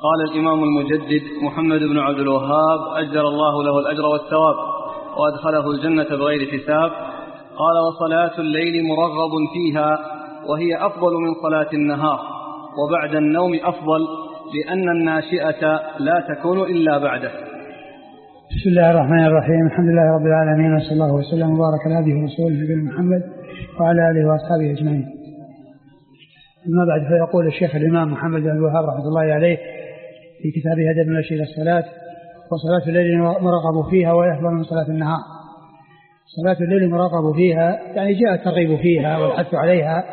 قال الإمام المجدد محمد بن عبد الوهاب أجر الله له الأجر والثواب وأدخله الجنة بغير حساب. قال: وصلاة الليل مرغب فيها، وهي أفضل من صلاة النهار، وبعد النوم أفضل، لأن الناشئة لا تكون إلا بعده. بسم الله الرحمن الرحيم. الحمد لله رب العالمين، وصلى الله وسلم وبارك على عبده ورسوله نبينا محمد وعلى آله وأصحابه أجمعين. أما بعد، فيقول الشيخ الإمام محمد بن الوهاب رحمة الله عليه في كتابه هدى المشي إلى الصلاة: وصلاة الليل مرغب فيها وهي أفضل من صلاة النهار. صلاة الليل مرغب فيها يعني جاء الترغيب فيها والحث عليها،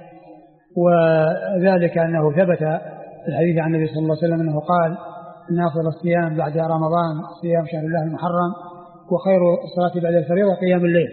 وذلك أنه ثبت في الحديث عن النبي صلى الله عليه وسلم أنه قال: إن أفضل الصيام بعد رمضان صيام شهر الله المحرم، وخير الصلاة بعد الفريضة قيام الليل.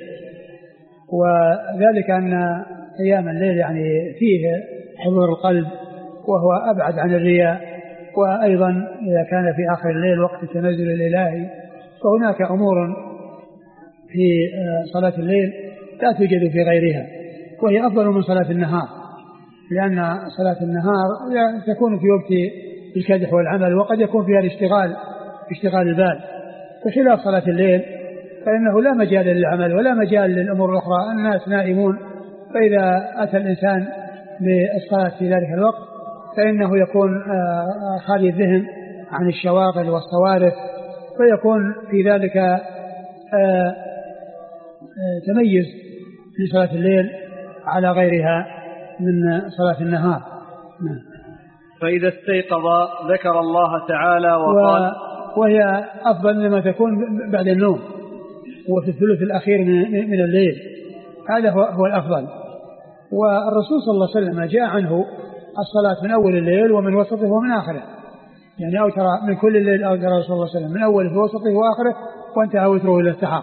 وذلك أن قيام الليل يعني فيه حضور القلب، وهو أبعد عن الرياء. وأيضا إذا كان في آخر الليل وقت التنزل الإلهي، فهناك أمور في صلاة الليل لا توجد في غيرها، وهي أفضل من صلاة النهار، لأن صلاة النهار تكون في وقت الكدح والعمل، وقد يكون فيها اشتغال البال، بخلاف صلاة الليل فإنه لا مجال للعمل ولا مجال للأمور الأخرى، الناس نائمون، فإذا أتى الإنسان بالصلاة في ذلك الوقت فإنه يكون خالي الذهن عن الشواغل والصوارف، فيكون في ذلك تميز لصلاة الليل على غيرها من صلاة النهار. فإذا استيقظ ذكر الله تعالى وقال، وهي أفضل لما تكون بعد النوم وفي الثلث الأخير من الليل، هذا هو الأفضل. والرسول صلى الله عليه وسلم جاء عنه الصلاة من أول الليل ومن وسطه ومن آخره، يعني أوتر من كل الليل، أوتر رسول الله صلى الله عليه وسلم من أوله ووسطه وآخره، وانتهى وتره إلى السحر.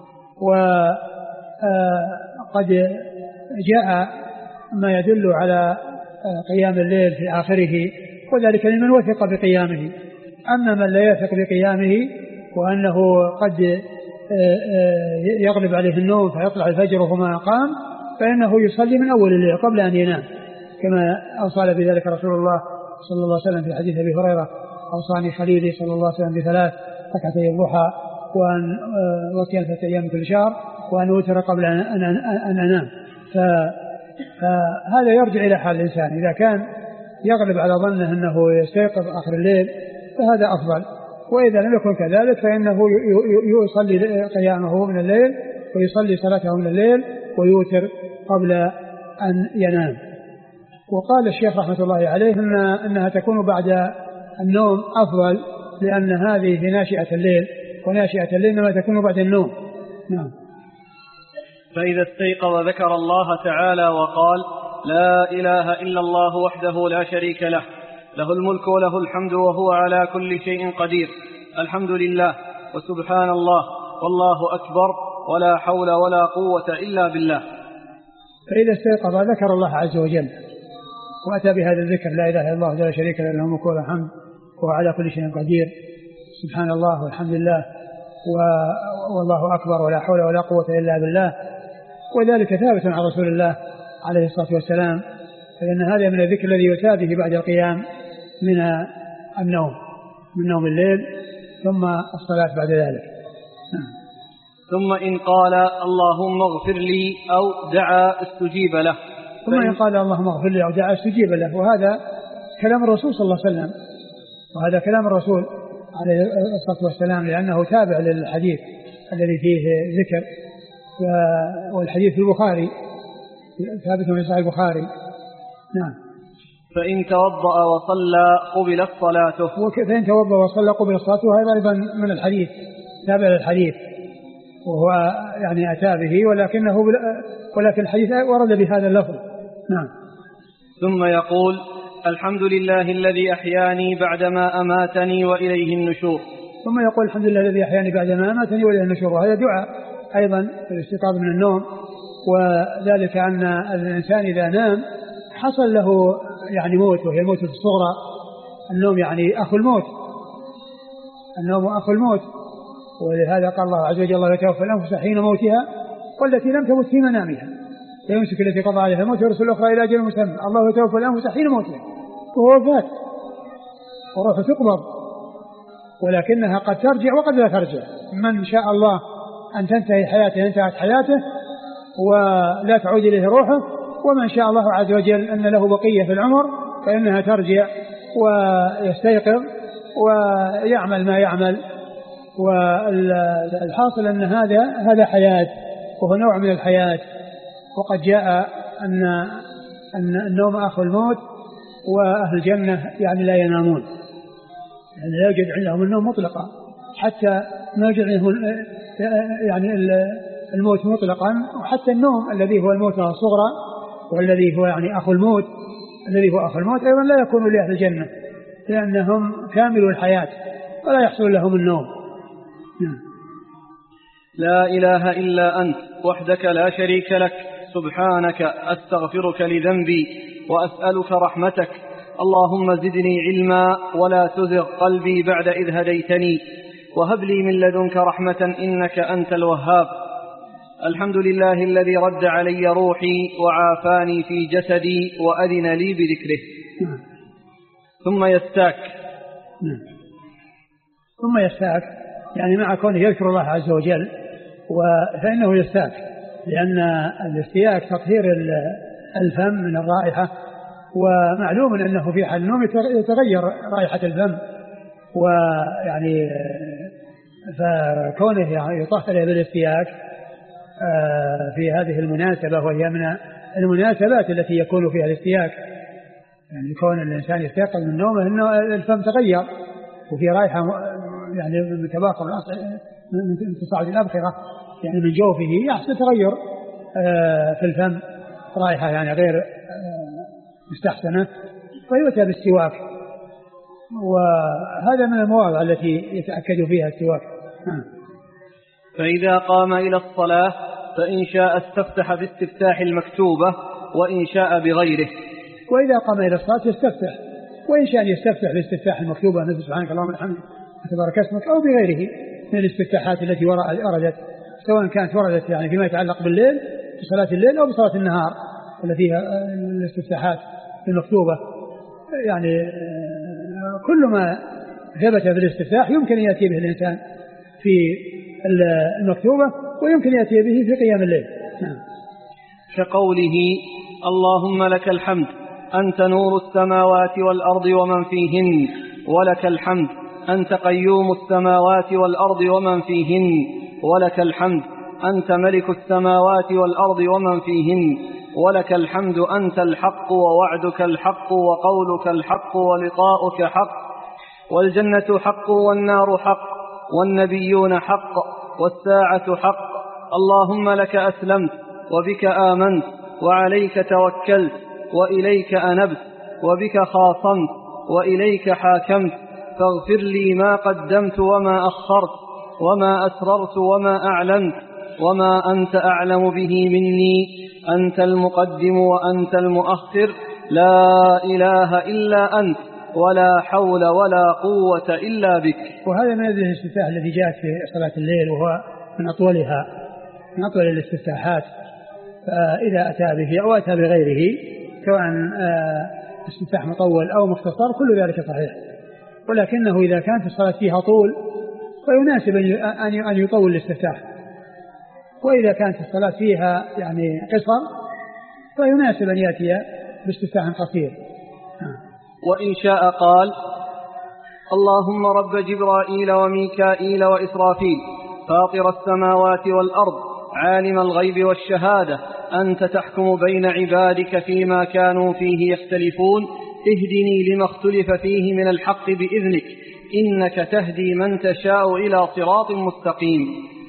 وقد جاء ما يدل على قيام الليل في آخره، وذلك لمن وثق بقيامه. أما من لا يثق بقيامه وأنه قد يغلب عليه النوم فيطلع الفجر وهما قام، فإنه يصلي من أول الليل قبل أن ينام، كما أوصى بذلك رسول الله صلى الله عليه وسلم في حديث أبي هريرة: أوصاني خليلي صلى الله عليه وسلم بثلاث: ركعتي الضحى، وأن وصيام 3 أيام من كل شهر، وأن أوتر قبل أن أنام. فهذا يرجع إلى حال الإنسان، إذا كان يغلب على ظنه أنه يستيقظ آخر الليل فهذا أفضل، وإذا لم يكن كذلك فإنه يصلي قيامه من الليل ويصلي صلاته من الليل ويوتر قبل أن ينام. وقال الشيخ رحمة الله عليه أنها تكون بعد النوم أفضل، لأن هذه في ناشئة الليل، وناشئة الليل إنما تكون بعد النوم. نعم. فإذا استيقظ ذكر الله تعالى وقال: لا إله إلا الله وحده لا شريك له، له الملك وله الحمد وهو على كل شيء قدير، الحمد لله وسبحان الله والله أكبر ولا حول ولا قوة إلا بالله. فإذا استيقظ ذكر الله عز وجل وأتى بهذا الذكر: لا إله إلا الله لا شريك له، له الملك وله الحمد وهو على كل شيء قدير، سبحان الله والحمد لله والله أكبر ولا حول ولا قوة إلا بالله. وذلك ثابت عن رسول الله عليه الصلاة والسلام، فإن هذا من الذكر الذي يؤتى به بعد القيام من النوم، من نوم الليل، ثم الصلاة بعد ذلك. ثم إن قال: اللهم اغفر لي أو دعا استجيب له. ثم إن قال: اللهم اغفر لي أو دعا استجيب له. وهذا كلام الرسول صلى الله عليه وسلم، وهذا كلام الرسول عليه الصلاة والسلام، لأنه تابع للحديث الذي فيه ذكر، والحديث في البخاري ثابت من صحيح البخاري. نعم. فإن توضأ وصلى قبلت صلاته. فإن توضأ وصلى قبلت صلاته، هذا أيضا من الحديث، تابع للحديث، وهو يعني أتى به، ولكن الحديث ورد بهذا اللفظ. نعم. ثم يقول: الحمد لله الذي أحياني بعدما أماتني وإليه النشور. ثم يقول: الحمد لله الذي أحياني بعدما أماتني وإليه النشور. وهذا دعاء أيضا في الاستيقاظ من النوم، وذلك أن الإنسان إذا نام حصل له يعني موت، وهي الموت الصغرى. النوم يعني أخو الموت، النوم أخو الموت، ولهذا قال الله عز وجل: الله يتوفى الأنفس حين موتها والتي لم تمت في منامها فيمسك التي قضى عليها الموت ويرسل الأخرى إلى أجل مسمى. الله يتوفى الأنفس حين موتها، وهو وفاة. وروحه تقبض، ولكنها قد ترجع وقد لا ترجع. من شاء الله أن تنتهي حياته انتهت حياته ولا تعود إليه روحه، ومن شاء الله عز وجل أن له بقية في العمر فإنها ترجع ويستيقظ ويعمل ما يعمل. والحاصل أن هذا حياة، وهو نوع من الحياة. وقد جاء أن النوم أخو الموت، وأهل الجنة يعني لا ينامون، يعني لا يوجد عندهم النوم مطلقا، حتى ما يوجد عندهم يعني الموت مطلقا. وحتى النوم الذي هو الموت الصغرى والذي هو يعني أخو الموت، الذي هو أخو الموت أيضا لا يكون لأهل الجنة، لأنهم كاملوا الحياة ولا يحصل لهم النوم. لا إله إلا أنت وحدك لا شريك لك، سبحانك أستغفرك لذنبي وأسألك رحمتك، اللهم زدني علما ولا تزغ قلبي بعد إذ هديتني، وهب لي من لدنك رحمة إنك أنت الوهاب. الحمد لله الذي رد علي روحي وعافاني في جسدي وأذن لي بذكره. ثم يستاك يعني مع كونه يذكر الله عز وجل، فإنه يستاك، لأن الاستياك تطهير الفم من الرائحة، ومعلوم أنه في حال النوم يتغير رائحة الفم، ويعني فكونه يعني يطهر بالاستياك في هذه المناسبة، وهي من المناسبات التي يكون فيها الاستياك، يعني كون الإنسان يستيقظ من نومه أنه الفم تغير وفي رائحة يعني من تباخر من تصاعد الأبخرة يعني من جوفه، يحصل تغير في الفم، رائحة يعني غير مستحسنة، فيؤتى بالسواك، وهذا من المواضع التي يتأكد فيها السواك. فإذا قام إلى الصلاة فإن شاء استفتح باستفتاح المكتوبة وإن شاء بغيره. وإذا قام إلى الصلاة يستفتح، وإن شاء يستفتح باستفتاح المكتوبة مثل سبحانك اللهم وبحمدك تبارك اسمك، أو بغيره من الاستفتاحات التي وردت، سواء كانت وردت يعني فيما يتعلق بالليل في صلاة الليل أو بصلاة النهار التي فيها الاستفتاحات المكتوبة. يعني كل ما ثبت في الاستفتاح يمكن أن يأتي به الإنسان في المكتوبة، ويمكن يأتي به في قيام الليل. كقوله اللهم لك الحمد أنت نور السماوات والأرض ومن فيهن، ولك الحمد أنت قيوم السماوات والأرض ومن فيهن، ولك الحمد أنت ملك السماوات والأرض ومن فيهن، ولك الحمد أنت الحق ووعدك الحق وقولك الحق ولقاؤك حق، والجنة حق والنار حق والنبيون حق والساعة حق. اللهم لك أسلمت وبك آمنت وعليك توكلت وإليك أنبت وبك خاصمت وإليك حاكمت، فاغفر لي ما قدمت وما أخرت وما أسررت وما أعلنت وما أنت أعلم به مني، أنت المقدم وأنت المؤخر، لا إله إلا أنت ولا حول ولا قوة إلا بك. وهذا من الاستفتاح الذي جاءت في صلاة الليل، وهو من أطولها، من أطول الاستفتاحات، فإذا أتى به أو أتى بغيره سواء استفتاح مطول أو مختصر كل ذلك صحيح، ولكنه إذا كانت الصلاة فيها طول فيناسب أن يطول الاستفتاح، وإذا كانت الصلاة فيها يعني قصر فيناسب أن يأتي باستفتاح قصير. وإن شاء قال اللهم رب جبرائيل وميكائيل وإسرافيل فاطر السماوات والأرض عالم الغيب والشهادة أنت تحكم بين عبادك فيما كانوا فيه يختلفون، اهدني لما اختلف فيه من الحق بإذنك إنك تهدي من تشاء إلى صراط مستقيم.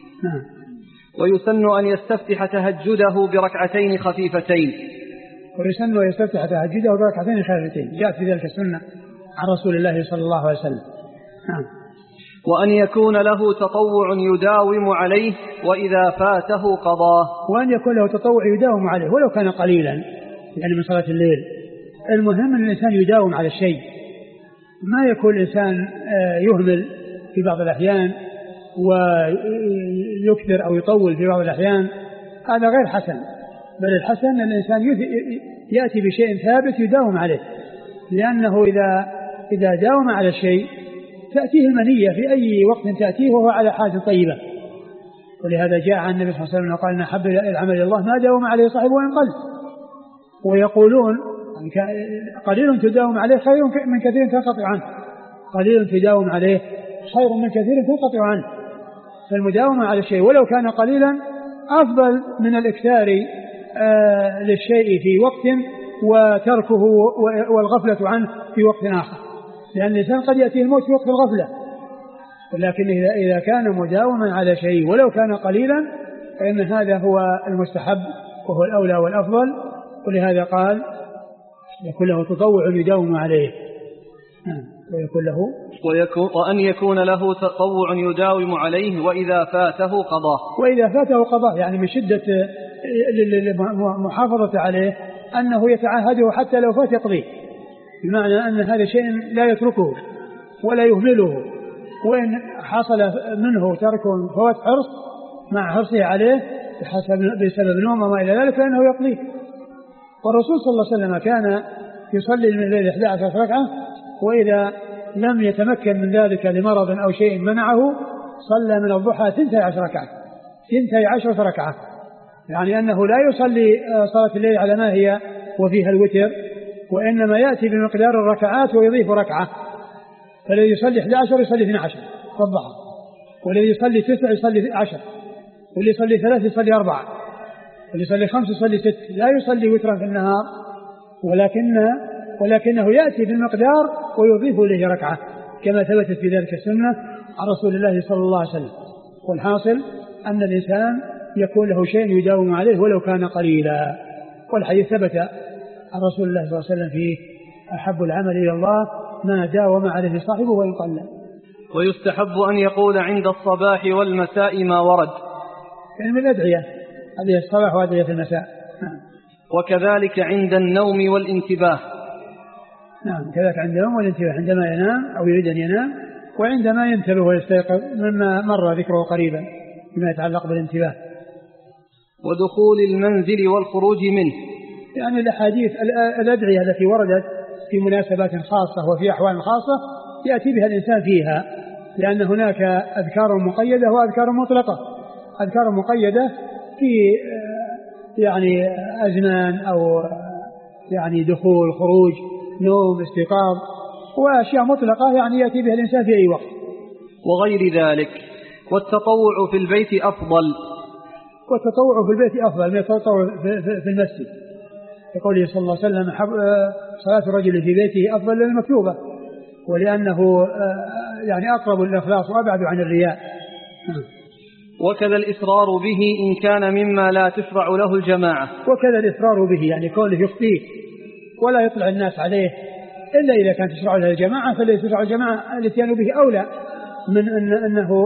ويسن أن يستفتح تهجده بركعتين خفيفتين. ويسن أن يستفتح تهجده بركعتين خفيفتين، جاءت في ذلك السنة عن رسول الله صلى الله عليه وسلم. وأن يكون له تطوع يداوم عليه وإذا فاته قضاه. وأن يكون له تطوع يداوم عليه ولو كان قليلا يعني من صلاة الليل. المهم أن الإنسان يداوم على الشيء، ما يكون الإنسان يهمل في بعض الأحيان ويكثر أو يطول في بعض الأحيان، هذا غير حسن، بل الحسن أن الإنسان يأتي بشيء ثابت يداوم عليه، لأنه إذا إذا داوم على الشيء تأتيه المنية في أي وقت تأتيه وهو على حال طيبة. ولهذا جاء عن النبي صلى الله عليه وسلم قال إن أحب العمل إلى الله ما داوم عليه صاحبه وإن قل. ويقولون قليل تداوم عليه خير من كثير تنقطع عنه، قليل تداوم عليه خير من كثير تنقطع عنه. فالمداومة على الشيء ولو كان قليلا أفضل من الإكثار للشيء في وقت وتركه والغفلة عنه في وقت آخر، لأن الإنسان قد يأتيه الموت في وقت الغفلة. ولكن إذا كان مداوما على شيء ولو كان قليلا فإن هذا هو المستحب وهو الأولى والأفضل. ولهذا قال يكون له تطوع يداوم عليه، ويكون له وأن يكون له تطوع يداوم عليه وإذا فاته قضاه. وإذا فاته قضاه يعني من شدة المحافظة عليه أنه يتعاهده حتى لو فات يقضيه، بمعنى أن هذا شيء لا يتركه ولا يهمله، وإن حصل منه ترك فوات حرص مع حرصه عليه بسبب نوم وما إلى ذلك فإنه يقضيه. والرسول صلى الله عليه وسلم كان يصلي من الليل 11 ركعة، وإذا لم يتمكن من ذلك لمرض أو شيء منعه صلى من الضحى 12 ركعة 12 ركعة، يعني أنه لا يصلي صلاة الليل على ما هي وفيها الوتر، وإنما يأتي بمقدار الركعات ويضيف ركعة. فالذي يصلي 11 يصلي 12 والضحى، والذي يصلي 9 يصلي 10، والذي يصلي 3 يصلي 4، والذي يصلي 5 يصلي 6. لا يصلي وترا في النهار، ولكنه يأتي بالمقدار ويضيف إليه ركعة كما ثبتت في ذلك السنة عن رسول الله صلى الله عليه وسلم. والحاصل أن الإنسان يكون له شيء يداوم عليه ولو كان قليلا. والحديث ثبت عن رسول الله صلى الله عليه وسلم فيه أحب العمل إلى الله ما داوم عليه صاحبه وإن قل. ويستحب أن يقول عند الصباح والمساء ما ورد، يعني من الأدعية هذه الصباح وأدعية المساء. وكذلك عند النوم والانتباه. نعم كذلك عند النوم والانتباه، عندما ينام أو يريد أن ينام، وعندما ينتبه ويستيقظ مما مر ذكره قريبا بما يتعلق بالانتباه. ودخول المنزل والخروج منه، يعني الأحاديث الأدعية التي وردت في مناسبات خاصة وفي أحوال خاصة يأتي بها الإنسان فيها، لأن هناك أذكار مقيدة وأذكار مطلقة. أذكار مقيدة في يعني أزمان أو يعني دخول خروج نوم استيقاظ، وأشياء مطلقة يعني يأتي بها الإنسان في أي وقت وغير ذلك. والتطوع في البيت أفضل، والتطوع في البيت أفضل من التطوع في المسجد، يقول صلى الله عليه وسلم صلاة الرجل في بيته أفضل من المكتوبة، ولأنه يعني أقرب للإخلاص وأبعد عن الرياء. وكذا الإصرار به إن كان مما لا تشرع له الجماعة. وكذا الإصرار به يعني كونه يخفيه ولا يطلع الناس عليه إلا إذا كان تشرع له الجماعة، فالذي تشرع الجماعة الاتيان به أولى من أنه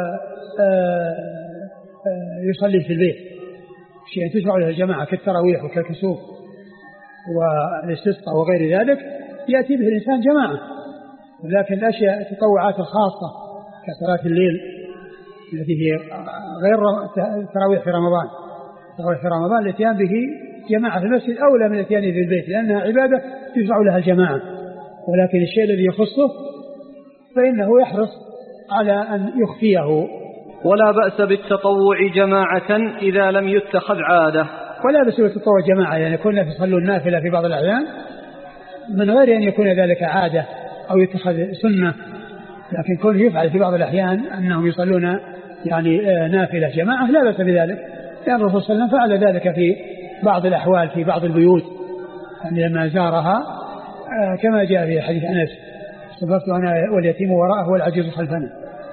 يصلي في البيت. شيء تشرع له الجماعة كالتراويح وكالكسوف والاستسقاء وغير ذلك يأتي به الإنسان جماعة. لكن الأشياء التطوعات الخاصة كصلاة الليل التي هي غير التراويح في رمضان، التراويح في رمضان الاتيان به جماعة في المسجد أولى من الاتيان في البيت، لأنها عبادة يشرع لها الجماعة. ولكن الشيء الذي يخصه فإنه يحرص على أن يخفيه. ولا بأس بالتطوع جماعة إذا لم يتخذ عادة. ولا بأس بالتطوع جماعة، يعني كنا يصلون النافلة في بعض الأحيان من غير أن يكون ذلك عادة أو يتخذ سنة، لكن كون يفعل في بعض الأحيان أنهم يصلون يعني نافلة جماعة لا بأس بذلك، لأن الرسول صلى الله عليه وسلم فعل ذلك في بعض الأحوال في بعض البيوت يعني لما زارها، كما جاء في حديث أنس صفرت أنا واليتيم وراءه والعجوز خلفنا.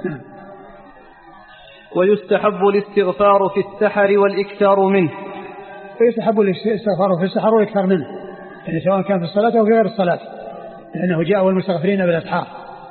ويستحب الاستغفار في السحر والإكثار منه. ويستحب الاستغفار في السحر والإكثار منه، يعني سواء كان في الصلاة أو في غير الصلاة، لأنه جاء والمستغفرين بالأسحار.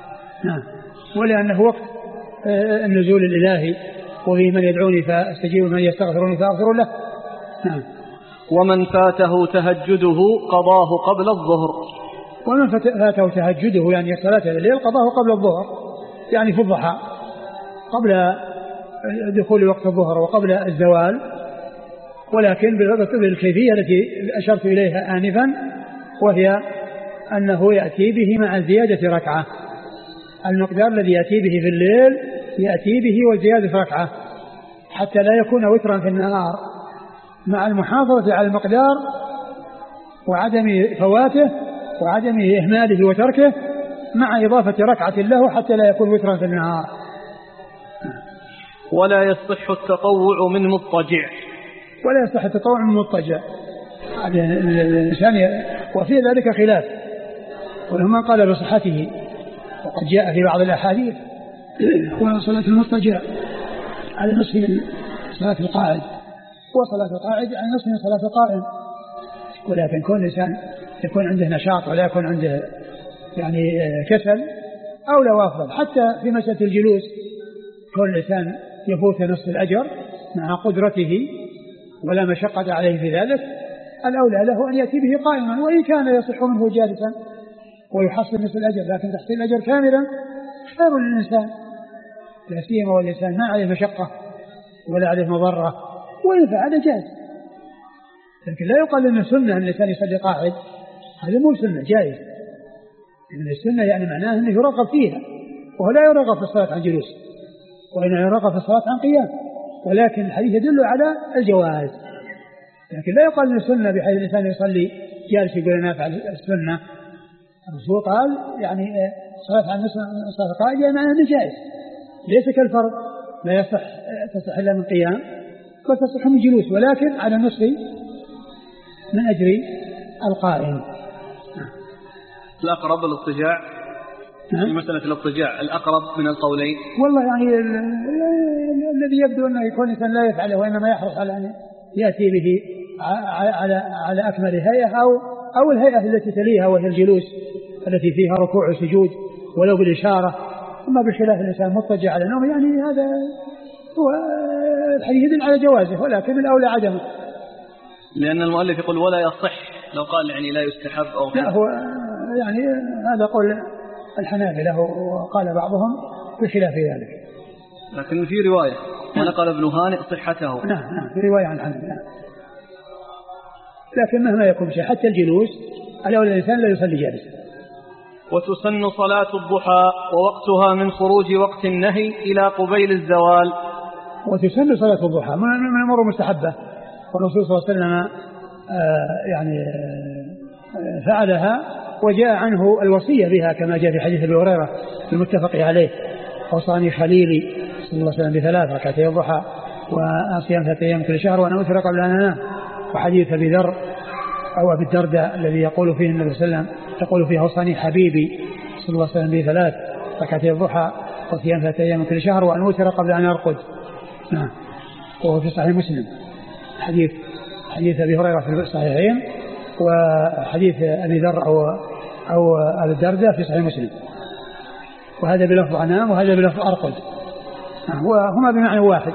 ولأنه وقت النزول الإلهي، وفي من يدعوني فاستجيب من يستغفروني فأغفر له. ومن فاته تهجده قضاه قبل الظهر. ومن فاته تهجده يعني صلاة الليل قضاه قبل الظهر، يعني في الضحى قبل دخول وقت الظهر وقبل الزوال، ولكن بالكيفية التي أشرت إليها آنفا، وهي أنه يأتي به مع زيادة ركعة، المقدار الذي يأتي به في الليل يأتي به وزيادة ركعة حتى لا يكون وترا في النهار، مع المحافظة على المقدار وعدم فواته وعدم إهماله وتركه، مع إضافة ركعة له حتى لا يكون وترا في النهار. ولا يصح التطوع من مضطجع. ولا يصح التطوع من مضطجع الإنسان، وفي ذلك خلاف، ولما قال بصحته، وقد جاء في بعض الأحاديث وصلاة المضطجع على نصف من صلاة القاعد، وصلاة القاعد على نصف من صلاة القائم، ولكن كل إنسان يكون عنده نشاط ولا يكون عنده يعني كسل أو لا أفضل. حتى في مسألة الجلوس كل إنسان يفوت نصف الأجر مع قدرته ولا مشقة عليه في ذلك، الأولى له أن يأتي به قائما، وإن كان يصح منه جالسا ويحصل نصف الأجر، لكن تحصيل الأجر كاملا خير للإنسان، لا سيما والإنسان ما عليه مشقة ولا عليه مضرة، وإن فعل جاز. لكن لا يقال أن السنة أن الإنسان يصلي قاعد، هذا مو سنة، جائز. لأن السنة يعني معناه أنه يرغب فيها، وهو لا يرغب في الصلاة عن جلوس، وإنه يرغب في الصلاة عن قيام، ولكن الحديث يدل على الجواز. لكن لا يقال أن السنة بحيث الإنسان يصلي جالس يقول أنا أفعل السنة. الرسول قال يعني صلاة عن صلاة القائد يعني معناه أنه جائز، ليس كالفرض لا يصح تصح إلا من قيام، بل تصح من جلوس، ولكن على نصف من أجر القائم. الأقرب الاضطجاع في مسألة الاضطجاع، الأقرب من القولين. والله يعني الذي يبدو أنه يكون إنسان لا يفعله، وإنما يحرص على أن يأتي به على أكمل هيئة، أو الهيئة التي تليها وهي الجلوس التي فيها ركوع وسجود ولو بالإشارة. أما بخلاف الإنسان مضطجع على نوم، يعني هذا هو الحديث يدل على جوازه، ولكن الأولى عدمه. لأن المؤلف يقول ولا يصح، لو قال يعني لا يستحب أو لا، هو يعني هذا قول الحنابلة، وقال بعضهم بخلاف ذلك. لكن في رواية ونقل ابن هانئ صحته. نعم في رواية عن الحنابلة. لكن مهما يكون شيء، حتى الجلوس الأولى الإنسان لا يصلي جالسا. وتسن صلاة الضحى ووقتها من خروج وقت النهي إلى قبيل الزوال. وتسن صلاة الضحى من الأمور المستحبة، والرسول صلى الله عليه وسلم يعني فعلها، وجاء عنه الوصية بها كما جاء في حديث أبي هريرة المتفق عليه: أوصاني خليلي صلى الله عليه وسلم ب3 ركعتي الضحى وصيام 3 أيام كل شهر وأنا أوتر قبل أن أنام. وحديث أبي ذر أو أبي الدرداء الذي يقول فيه النبي صلى الله عليه وسلم يقول فيه: أوصاني حبيبي صلى الله عليه وسلم ب3 ركعتي الضحى وصيام 3 أيام كل شهر وأن أوتر قبل أن أرقد. نعم، وهو في صحيح مسلم حديث أبي هريرة في الصحيحين، وحديث أبي ذر أو أبي الدرداء في صحيح مسلم، وهذا بلفظ أنام وهذا بلفظ أرقد، وهما بمعنى واحد.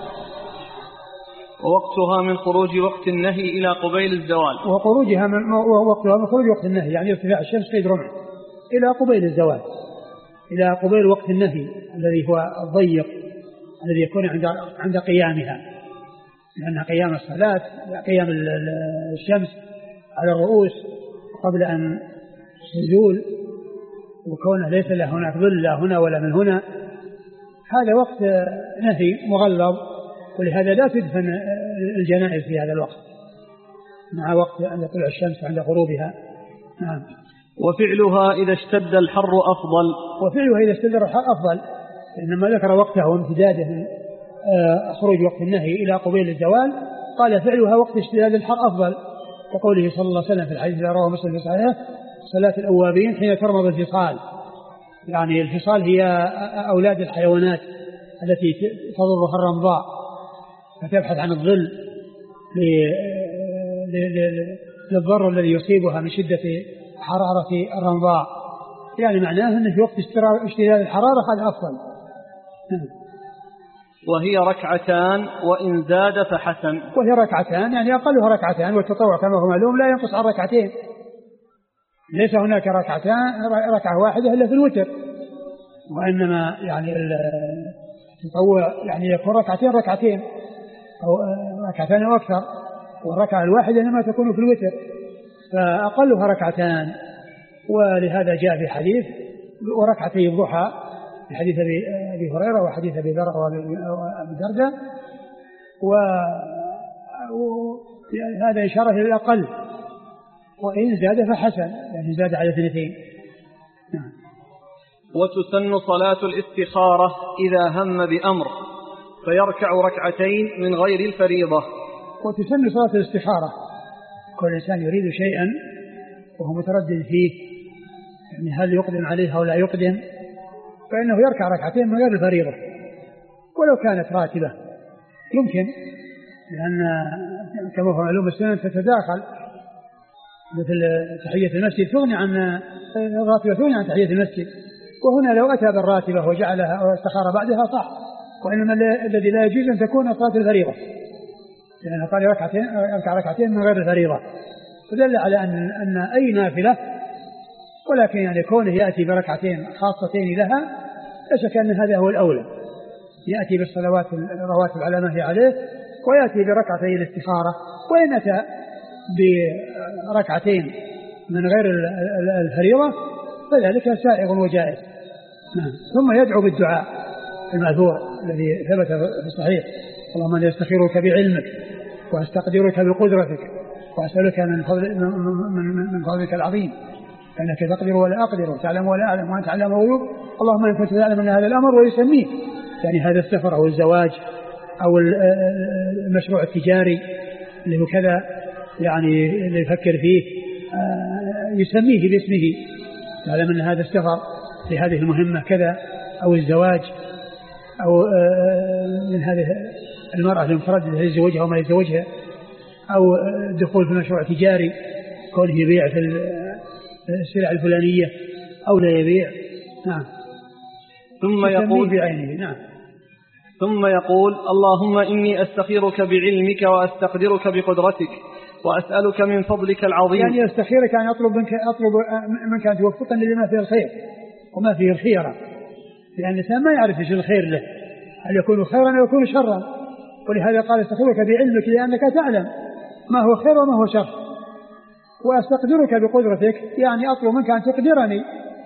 ووقتها من خروج وقت النهي إلى قبيل الزوال. وخروجها وقتها من خروج وقت النهي يعني ارتفاع الشمس قيد رمح إلى قبيل الزوال، إلى قبيل وقت النهي الذي هو الضيق الذي يكون عند قيامها، لأن قيام الصلاة قيام الشمس على الرؤوس قبل أن تزول، وكونه ليس له هناك ظل لا هنا ولا من هنا، هذا وقت نهي مغلظ، ولهذا لا تدفن الجنائز في هذا الوقت مع وقت عند طلوع الشمس وعند غروبها. نعم. وفعلها إذا اشتد الحر أفضل. وفعلها إذا اشتد الحر أفضل، إنما ذكر وقته وامتداده من خروج وقت النهي إلى قبيل الزوال، قال فعلها وقت اشتداد الحر أفضل، وقوله صلى الله عليه وسلم في الحديث الذي رواه مسلم في صحيحه: صلاة الأوابين حين ترمض الفصال. يعني الفصال هي أولاد الحيوانات التي تضرها الرمضاء، فتبحث عن الظل للضر الذي يصيبها من شدة حرارة الرمضاء، يعني معناه أنه في وقت اشتداد الحرارة هذا أفضل. وهي ركعتان وإن زاد فحسن. وهي ركعتان يعني أقلها ركعتان، والتطوع كما هو معلوم لا ينقص عن ركعتين، ليس هناك ركعة واحدة إلا في الوتر، وإنما يعني التطوع يعني يكون ركعتين أو ركعتان أو أكثر، والركعة الواحدة إنما تكون في الوتر، فأقلها ركعتان ولهذا جاء في حديث وركعتي الضحى في حديث أبي هريرة وحديث أبي ذر وأبي درداء، وهذا إشارة إلى الأقل، وإن زاد فحسن، يعني زاد على 2. نعم. وتسن صلاة الاستخارة إذا هم بأمر فيركع ركعتين من غير الفريضة. وتسن صلاة الاستخارة، كل إنسان يريد شيئا وهو متردد فيه، يعني هل يقدم عليه أو لا يقدم، فإنه يركع ركعتين من غير الفريضة ولو كانت راتبة، يمكن، لأن كما هو معلوم السنن تتداخل، مثل تحية المسجد تغني عن الراتبة، تغني عن تحية المسجد، وهنا لو أتى بالراتبة وجعلها أو استخار بعدها صح، وإنما الذي لا يجوز أن تكون صلاة الفريضة، لأنه قال يركع ركعتين من غير الفريضة، فدل على أن أي نافلة، ولكن يعني كونه يأتي بركعتين خاصتين لها لا شك أن هذا هو الأولى، يأتي بالصلوات الرواتب على ما هي عليه، ويأتي بركعتين الاستخارة، وإن أتى بركعتين من غير الفريضة فذلك سائغ وجائز. ثم يدعو بالدعاء المأثور الذي ثبت في الصحيح: اللهم أني أستخيرك بعلمك وأستقدرك بقدرتك وأسألك من فضلك العظيم، فإنك تقدر ولا أقدر وتعلم ولا أعلم وأنت علام الغيوب، اللهم إن كنت تعلم أن هذا الأمر، ويسميه يعني هذا السفر أو الزواج أو المشروع التجاري اللي هو كذا، يعني اللي يفكر فيه يسميه باسمه، تعلم أن هذا السفر لهذه المهمة كذا، أو الزواج، أو من هذه المرأة المترددة هل يزوجها أو ما يزوجها، أو الدخول في مشروع تجاري كونه يبيع في السلع الفلانية أو لا يبيع. نعم. ثم يقول بعينه. نعم. ثم يقول: اللهم إني أستخيرك بعلمك وأستقدرك بقدرتك وأسألك من فضلك العظيم. يعني أستخيرك، يعني أطلب منك أن توفقني لما فيه الخير وما فيه الخيرة، لأن الإنسان ما يعرف ايش الخير له، هل يكون خيرا أو يكون شرا، ولهذا قال استخيرك بعلمك لأنك تعلم ما هو خير وما هو شر، وأستقدرك بقدرتك يعني أطلب منك أن تقدرني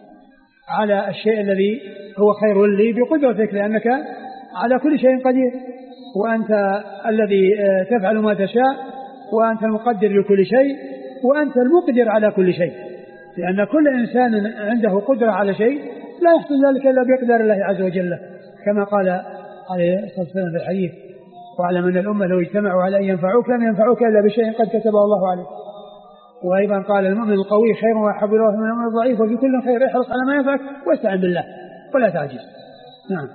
على الشيء الذي هو خير لي بقدرتك، لأنك على كل شيء قدير، وأنت الذي تفعل ما تشاء، وأنت المقدر لكل شيء، وأنت المقدر على كل شيء، لأن كل إنسان عنده قدرة على شيء لا يحصل ذلك إلا بإقدار الله عز وجل، كما قال عليه الصلاة والسلام في الحديث: واعلم أن الأمة لو اجتمعوا على أن ينفعوك لم ينفعوك إلا بشيء قد كتبه الله عليك. وأيضا قال: المؤمن القوي خير وأحب إلى الله من المؤمن الضعيف، وفي كل خير احرص على ما ينفعك واستعن بالله ولا تعجز. نعم.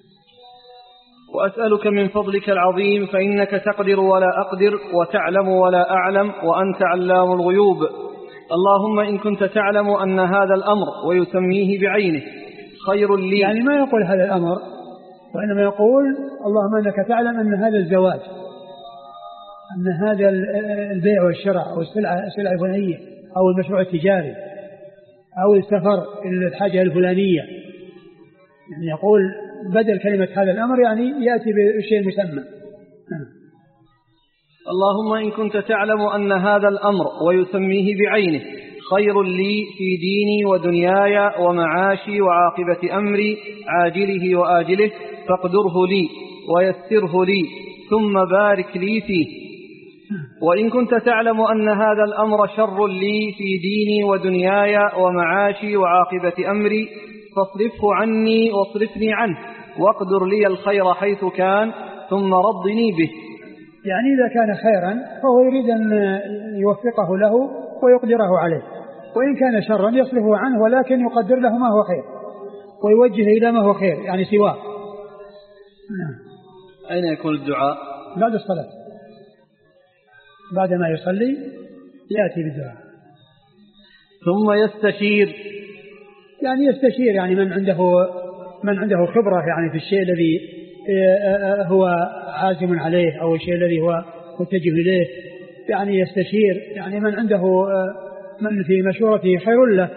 وأسألك من فضلك العظيم فإنك تقدر ولا أقدر وتعلم ولا أعلم وأنت علام الغيوب. اللهم إن كنت تعلم أن هذا الأمر، ويسميه بعينه، خير لي. يعني ما يقول هذا الأمر، وإنما يقول: اللهم أنك تعلم أن هذا الزواج، أن هذا البيع والشراء أو السلعة الفلانية أو المشروع التجاري أو السفر إلى الحاجة الفلانية، يعني يقول بدل كلمة هذا الأمر يعني يأتي بشيء مسمى. اللهم إن كنت تعلم أن هذا الأمر، ويسميه بعينه، خير لي في ديني ودنياي ومعاشي وعاقبة أمري عاجله وآجله، فاقدره لي ويسره لي ثم بارك لي فيه. وإن كنت تعلم أن هذا الأمر شر لي في ديني ودنياي ومعاشي وعاقبة أمري، فاصرفه عني واصرفني عنه، واقدر لي الخير حيث كان ثم رضني به. يعني إذا كان خيرا فهو يريد أن يوفقه له ويقدره عليه، وإن كان شرا يصرفه عنه ولكن يقدر له ما هو خير ويوجه إلى ما هو خير، يعني سواه. أين يكون الدعاء؟ بعد الصلاة، بعد ما يصلي يأتي بالدعاء. ثم يستشير، يعني يستشير يعني من عنده خبرة يعني في الشيء الذي هو عازم عليه أو الشيء الذي هو متجه إليه، يعني يستشير يعني من عنده من في مشورته خير له.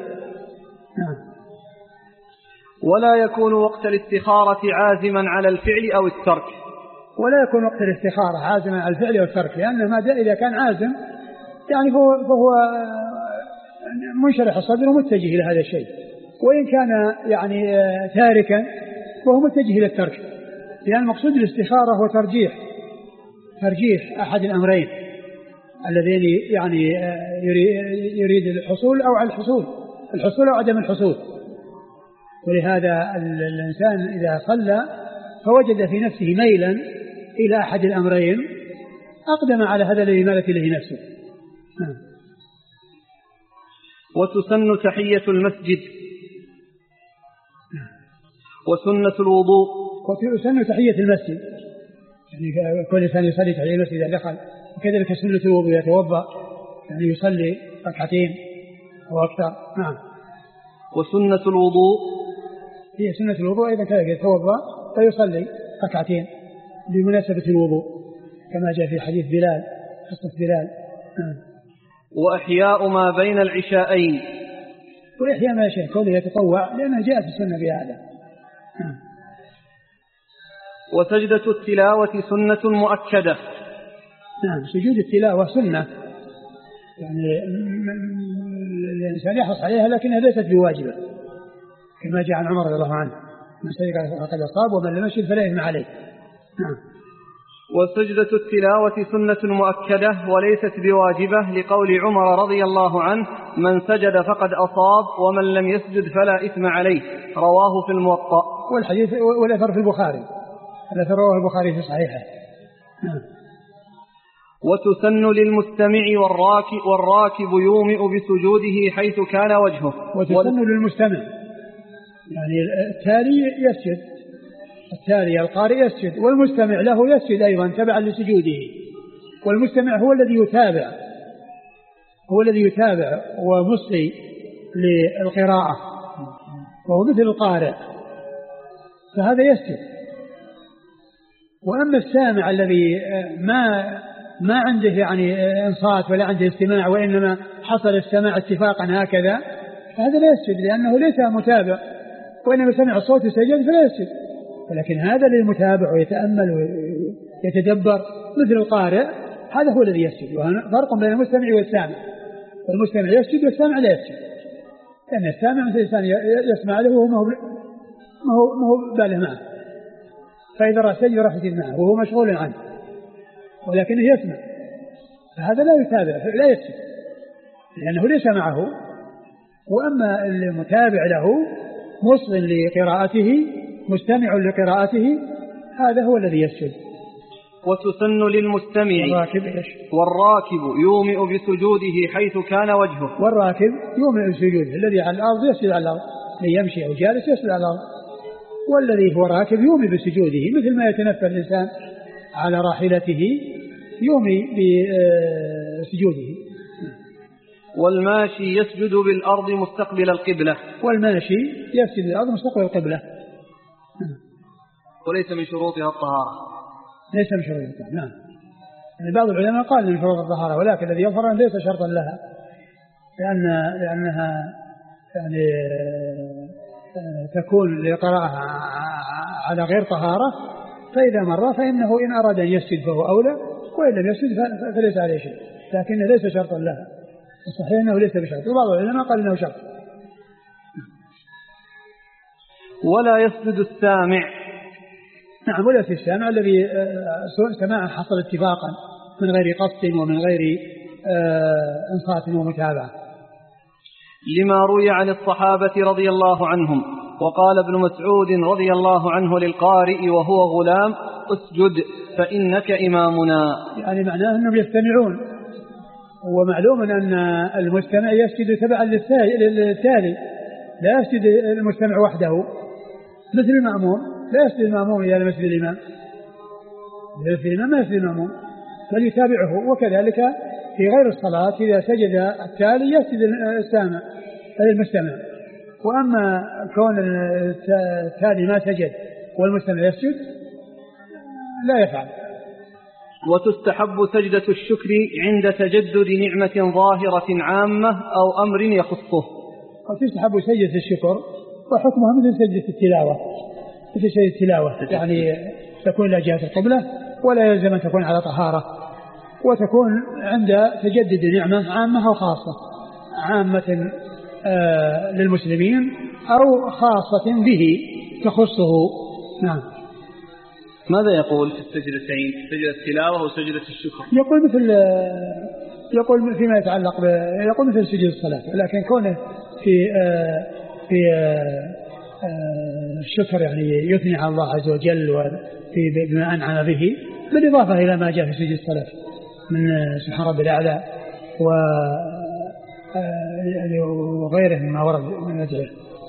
ولا يكون وقت الاستخارة عازما على الفعل أو الترك. ولا يكون وقت الاستخارة عازما على الفعل أو الترك، لأن ما إذا كان عازم يعني فهو منشرح الصدر ومتجه إلى هذا الشيء، وإن كان يعني تاركا وهو متجه إلى الترك، لأن المقصود الاستخارة هو ترجيح أحد الأمرين الذين يعني يريد الحصول أو الحصول أو عدم الحصول. ولهذا الإنسان إذا صلى فوجد في نفسه ميلا إلى أحد الأمرين أقدم على هذا الذي مالت إليه نفسه. وتسن تحية المسجد وسنة الوضوء. وتسن تحية المسجد، يعني كل إنسان يصلي تحية المسجد إذا دخل، وكذلك سنة الوضوء يتوضأ يعني يصلي ركعتين أو أكثر. نعم. وسنة الوضوء هي سنة الوضوء أيضا كذلك يتوضأ فيصلي ركعتين بمناسبة الوضوء كما جاء في حديث بلال، قصة بلال. وأحياء ما بين العشاءين. وإحياء ما يشاء كونه يتطوع لأنها جاءت السنة بهذا. وسجدة التلاوة سنة مؤكدة. نعم، سجود التلاوة سنة يعني الإنسان يحرص عليها لكنها ليست بواجبة، كما جاء عن عمر رضي الله عنه: من سجد فقد أصاب ومن لم يسجد فلا إثم عليه. نعم. وسجدة التلاوة سنة مؤكدة وليست بواجبة لقول عمر رضي الله عنه: من سجد فقد أصاب ومن لم يسجد فلا إثم عليه، رواه في الموطأ. والحديث والأثر في البخاري، الأثر رواه البخاري في صحيحه. وتسن للمستمع والراكب يومئ بسجوده حيث كان وجهه. وتسن للمستمع يعني التالي يسجد، التالي القارئ يسجد، والمستمع له يسجد أيضا تبعا لسجوده. والمستمع هو الذي يتابع ومصغي للقراءة، وهو مثل القارئ، فهذا يسجد. وأما السامع الذي ما عنده يعني انصات ولا عنده استماع، وإنما حصل السماع اتفاقا هكذا، فهذا لا يسجد لأنه ليس متابع، وإنما سمع الصوت وسجد فلا يسجد. ولكن هذا للمتابع ويتأمل ويتدبر مثل القارئ، هذا هو الذي يسجد. فرق بين المستمع والسامع، والمستمع يسجد والسامع لا يسجد، لأن السامع مثل الإنسان يسمع له وهو ما هو باله معه، فإذا رأى سجد راح يسجد معه وهو مشغول عنه، ولكنه يسمع، فهذا لا يتابع لا يسجد لأنه ليس معه. وأما المتابع له مصغ لقراءته مستمع لقراءته، هذا هو الذي يسجد. وتسن للمستمع والراكب يومئ بسجوده حيث كان وجهه. والراكب يومئ بسجوده، الذي على الأرض يسجد على الأرض، يمشي أو جالس يسجد على الأرض، والذي هو راكب يومئ بسجوده مثل ما يتنفى الإنسان على راحلته يومئ بسجوده. والماشي يسجد بالأرض مستقبل القبلة. والماشي يسجد بالأرض مستقبل القبلة. وليس من شروطها الطهارة. ليس من شروطها. نعم. يعني بعض العلماء قال من شروط الطهارة، ولكن الذي يظهر أن ليس شرطا لها، لأنها يعني تكون لقراءة على غير طهارة، فإذا مر فإنه إن أراد أن يسجد فهو أولى، وإن لم يسجد فليس عليه شيء، لكنه ليس شرطا لها. الصحيح أنه ليس بشرط، وبعض العلماء قال إنه شرط. ولا يسجد السامع. نعم، ولا يسجد السامع الذي سماعه حصل اتفاقا من غير قصد ومن غير انصات ومتابعة. لما روي عن الصحابة رضي الله عنهم. وقال ابن مسعود رضي الله عنه للقارئ وهو غلام: اسجد فإنك إمامنا. يعني معناه أنهم يستمعون، ومعلوم أن المستمع يسجد تبعا للتالي، لا يسجد المستمع وحده مثل المأموم، لا يسجد المأموم إلى مسجد الإمام، ما يسجد المأموم بل يتابعه. وكذلك في غير الصلاة إذا سجد التالي يسجد السامع المستمع. وأما كون التالي ما سجد والمستمع يسجد لا يفعل. وتستحب سجدة الشكر عند تجدد نعمة ظاهرة عامة أو أمر يخصه. وتستحب سجدة الشكر وحكمها مثل سجدة التلاوة، مثل سجدة التلاوة، يعني تكون إلى جهة القبلة ولا يلزم أن تكون على طهارة، وتكون عند تجدد نعمة عامة أو خاصة. عامة للمسلمين أو خاصة به تخصه. نعم. ماذا يقول في السجدتين، سجدة التلاوة وسجدة الشكر؟ يقول فيما يتعلق يقول مثل سجود الصلاة، لكن كونه في الشكر يعني يثني على الله عز وجل وفي بما أنعم به، بالإضافة إلى ما جاء في سجود الصلاة من سبحان ربي الأعلى وغيره مما ورد من أجله.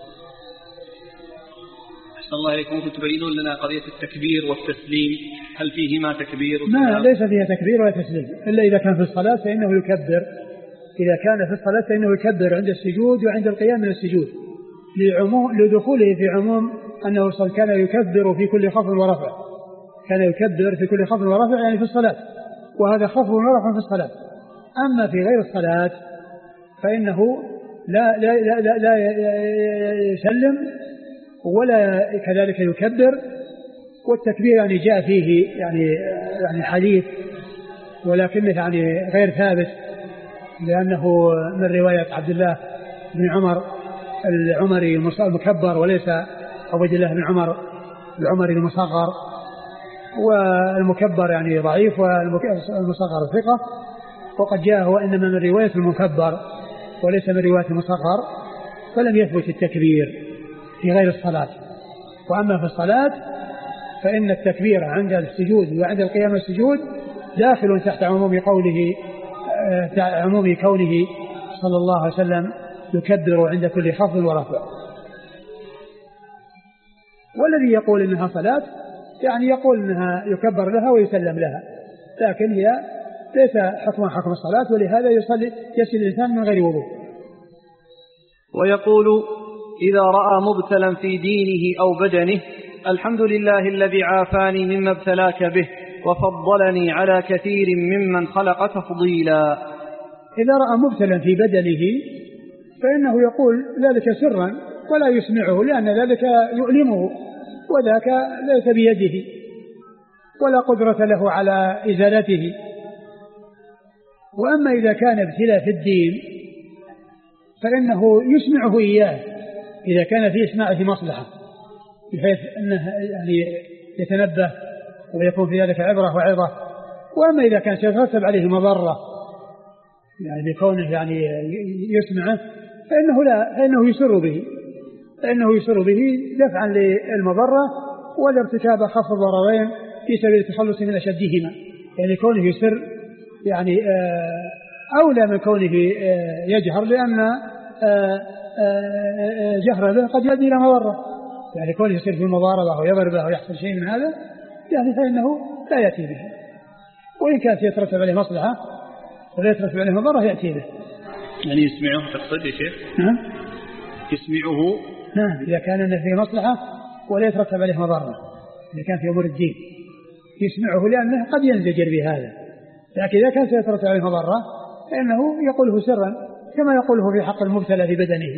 أحسن الله إليكم. ممكن تبينون لنا قضية التكبير والتسليم، هل فيهما تكبير؟ ما ليس فيها تكبير ولا تسليم، إلا إذا كان في الصلاة فإنه يكبر. إذا كان في الصلاة فإنه يكبر عند السجود وعند القيام من السجود، لدخوله في عموم أنه كان يكبر في كل خفض ورفع، كان يكبر في كل خفض ورفع يعني في الصلاة، وهذا خفض ورفع في الصلاة. أما في غير الصلاة فإنه لا يسلم ولا كذلك يكبر. والتكبير يعني جاء فيه يعني حديث، ولكنه يعني غير ثابت، لأنه من رواية عبد الله بن عمر العمري المكبر، وليس عبد الله بن عمر العمري المصغر، والمكبر يعني ضعيف والمصغر ثقة، وقد جاء هو إنما من رواية المكبر وليس من رواية المصغر، فلم يثبت التكبير في غير الصلاة. وأما في الصلاة فإن التكبير عند السجود وعند القيام من السجود داخل تحت عموم كونه صلى الله عليه وسلم يكبر عند كل خفض ورفع. والذي يقول إنها صلاة يعني يقول إنها يكبر لها ويسلم لها، لكن هي ليس حكم الصلاة، ولهذا يصلي الإنسان من غير وضوء. ويقول إذا رأى مبتلا في دينه أو بدنه: الحمد لله الذي عافاني مما ابتلاك به وفضلني على كثير ممن خلق تفضيلا. إذا رأى مبتلا في بدنه فإنه يقول ذلك سرا ولا يسمعه، لأن ذلك يؤلمه وذاك ليس بيده ولا قدرة له على إزالته. وأما إذا كان ابتلاء في الدين فإنه يسمعه إياه إذا كان في إسماعه مصلحة، بحيث أنه يعني يتنبه ويكون في ذلك عبرة وعظة. وأما إذا كان سيترتب عليه مضرة يعني بكونه يعني يسمعه فإنه يسر به دفعا للمضرة والارتكاب خف الضررين في سبيل التخلص من أشدهما. يعني كونه يسر يعني أولى من كونه يجهر، لأن جهره به قد يؤدي إلى مضرة. يعني كونه يصير في مضاربة ويضربه ويحصل شيء من هذا يعني فإنه لا يأتي به، وإن كانت يترتب عليه مصلحة ولا يترتب عليه مضرة يأتي به. يعني يسمعه تقصد يا شيخ؟ نعم يسمعه. نعم إذا كان فيه مصلحة ولا يترتب عليه مضرة، إذا كان في أمور الدين يسمعه لأنه قد ينزجر بهذا. لكن إذا كان سيترتب عليه مضرة فإنه يقوله سرا كما يقوله في حق المبتلى في بدنه.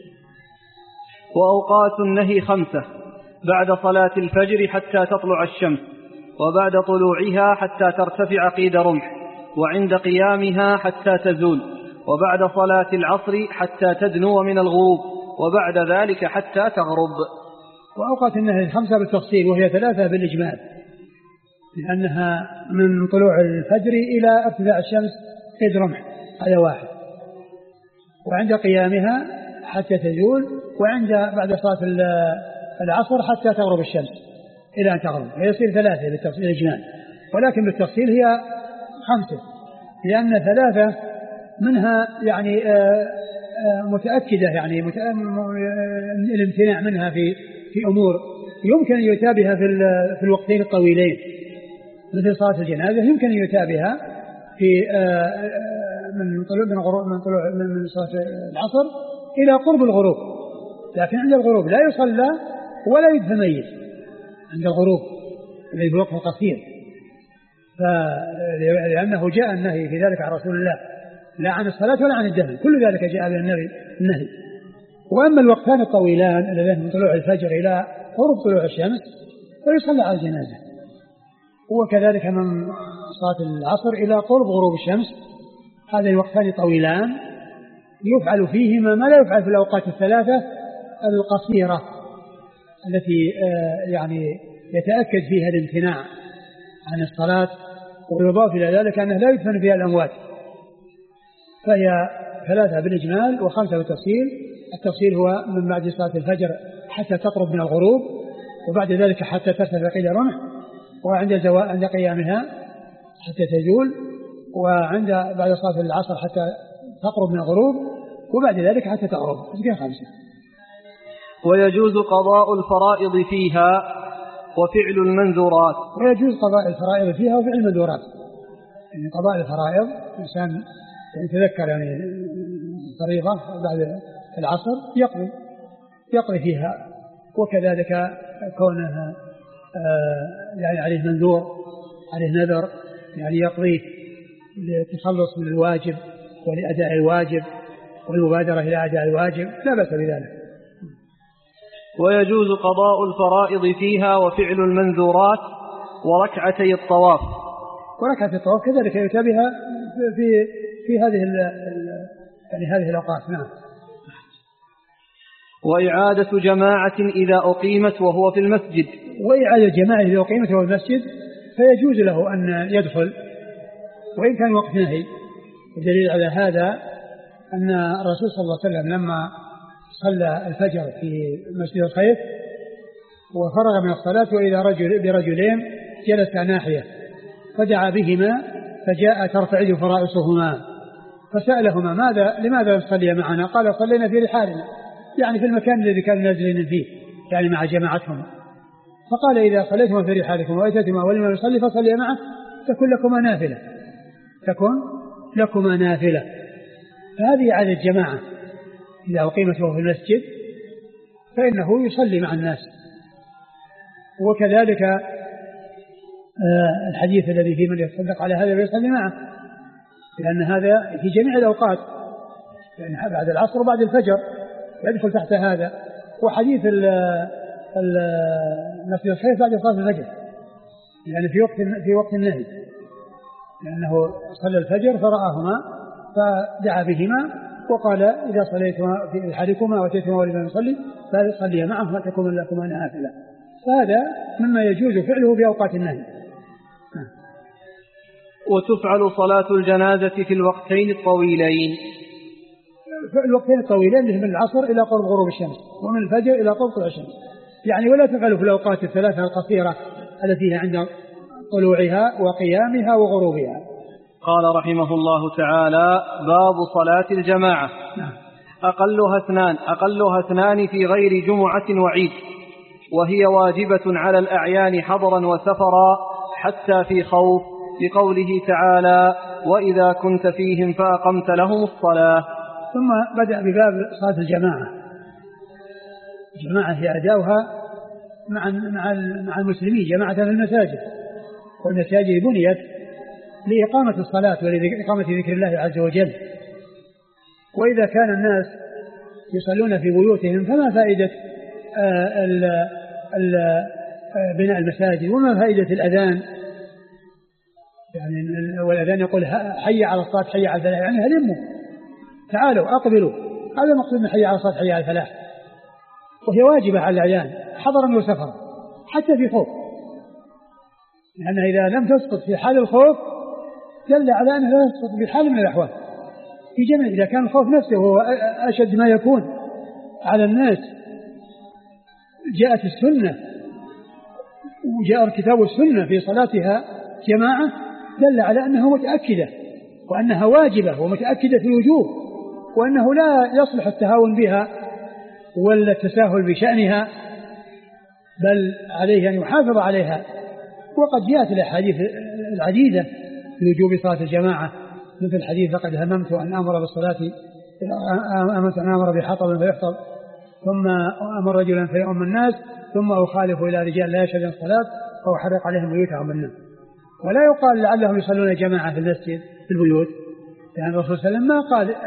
وأوقات النهي 5: بعد صلاة الفجر حتى تطلع الشمس، وبعد طلوعها حتى ترتفع قيد رمح، وعند قيامها حتى تزول، وبعد صلاة العصر حتى تدنو من الغروب، وبعد ذلك حتى تغرب. وأوقات النهي 5 بالتفصيل، وهي 3 بالإجمال، لأنها من طلوع الفجر إلى ارتفاع الشمس قيد رمح، هذا 1. وعند قيامها حتى تزول، وعند بعد صلاة العصر حتى تغرب الشمس إلى أن تغرب. فيصير 3 بالتفصيل الإجمال، ولكن بالتفصيل هي 5، لأن 3 منها يعني متأكدة، يعني الامتناع منها في أمور يمكن أن يتابها في الوقتين الطويلين، مثل صلاة الجنازة يمكن أن يتابها في من صلاة العصر إلى قرب الغروب، لكن عند الغروب لا يصلى ولا يدفن ميت عند الغروب الذي في وقت قصير، لأنه جاء النهي في ذلك عن رسول الله، لا عن الصلاة ولا عن الدفن، كل ذلك جاء بالنهي. وأما الوقتان الطويلان الذين من طلوع الفجر إلى قرب طلوع الشمس فيصلى على الجنازة، وكذلك من صلاة العصر إلى قرب غروب الشمس، هذه الوقتان طويلان يفعل فيهما ما لا يفعل في الأوقات الثلاثة القصيرة التي يعني يتأكد فيها الامتناع عن الصلاة. ويضاف إلى ذلك أنه لا يدفن فيها الأموات. فهي ثلاثة بالإجمال وخمسة بالتفصيل. التفصيل هو من بعد صلاة الفجر حتى تقرب من الغروب، وبعد ذلك حتى ترتفع قيد رمح، وعند قيامها حتى تزول، وعند بعد صلاة العصر حتى تقرب من الغروب، وبعد ذلك حتى تغرب. خمسة. ويجوز قضاء الفرائض فيها وفعل المنذورات. ويجوز قضاء الفرائض فيها وفعل المنذورات. يعني قضاء الفرائض إنسان يتذكر يعني فريضة بعد العصر يقضي فيها، وكذلك كونها يعني عليه منذور، عليه نذر، يعني يقضيه للتخلص من الواجب ولأداء الواجب والمبادرة إلى أداء الواجب، لا بأس بذلك. ويجوز قضاء الفرائض فيها وفعل المنذورات وركعتي الطواف. وركعة الطواف كذلك يتابعها في هذه يعني هذه الأوقات. نعم. وإعادة جماعة إذا أقيمت وهو في المسجد. وإعادة جماعة إذا أقيمت وهو في المسجد فيجوز له أن يدخل وإن كان وقت نهي. الدليل على هذا أن الرسول صلى الله عليه وسلم لما صلى الفجر في مسجد الخيف وفرغ من الصلاة وإذا برجلين جلس ناحية فدعا بهما فجاء ترتعد فرائصهما فسألهما لماذا تصلي معنا؟ قال صلينا في رحالنا، يعني في المكان الذي كانوا نازلين فيه، يعني مع جماعتهم. فقال إذا صليتما في رحالكم وأتيتما ولما يصلي فصلي معه تكون لكما نافلة. فهذه عادة الجماعة إذا أقيمت وهو في المسجد فإنه يصلي مع الناس. وكذلك الحديث الذي فيه من يصدق على هذا ويصلي معه، لأن هذا في جميع الأوقات، يعني بعد العصر وبعد الفجر يدخل تحت هذا. وحديث مسجد الخيف بعد صلاة الفجر، يعني في وقت النهي، لأنه صلى الفجر فرآهما فدعا بهما وقال إذا صليتما في رحالكما وأتيتما ولمن يصلي فصلي معه فتكون لكما نافلة. فهذا مما يجوز فعله في أوقات النهي. وتفعل صلاة الجنازة في الوقتين الطويلين. الوقتين الطويلين من العصر إلى قرب غروب الشمس ومن الفجر إلى قرب طلوع الشمس، يعني ولا تفعل في الأوقات الثلاثة القصيرة التي هي عند طلوعها وقيامها وغروبها. قال رحمه الله تعالى: باب صلاة الجماعة. أقلها اثنان في غير جمعة وعيد، وهي واجبة على الأعيان حضرا وسفرا حتى في خوف، لقوله تعالى: وإذا كنت فيهم فأقمت لهم الصلاة. ثم بدأ بباب صلاة الجماعة. الجماعة هي أداؤها مع المسلمين جماعة في المساجد، والمساجد بنيت لإقامة الصلاة ولإقامة ذكر الله عز وجل. وإذا كان الناس يصلون في بيوتهم فما فائدة بناء المساجد، وما فائدة الأذان؟ يعني والأذان يقول حي على الصلاة حي على الفلاح، يعني هلموا تعالوا أقبلوا، هذا مقصود من حي على الصلاة حي على الفلاح. وهي واجبة على الأعيان حضرا وسفرا حتى في خوف، لأنها إذا لم تسقط في حال الخوف دل على أنها لا تسقط في حال من الأحوال في جميع. إذا كان الخوف نفسه هو أشد ما يكون على الناس، جاءت السنة وجاء الكتاب والسنة في صلاتها جماعة دل على أنها متأكدة وأنها واجبة ومتأكدة في الوجوب، وأنه لا يصلح التهاون بها ولا التساهل بشأنها، بل عليه أن يحافظ عليها. وقد جاءت الأحاديث العديدة لوجوب صلاة الجماعة، مثل الحديث: لقد هممت أن أمر بالصلاة، أمرت أن أمر بحطب فيحطب، ثم أمر رجلا فيؤم الناس، ثم أخالف إلى رجال لا يشهدون الصلاة فأحرق عليهم بيوتهم بالنار. ولا يقال لعلهم يصلون جماعة في المسجد في البيوت، لأن الرسول صلى الله عليه وسلم ما قال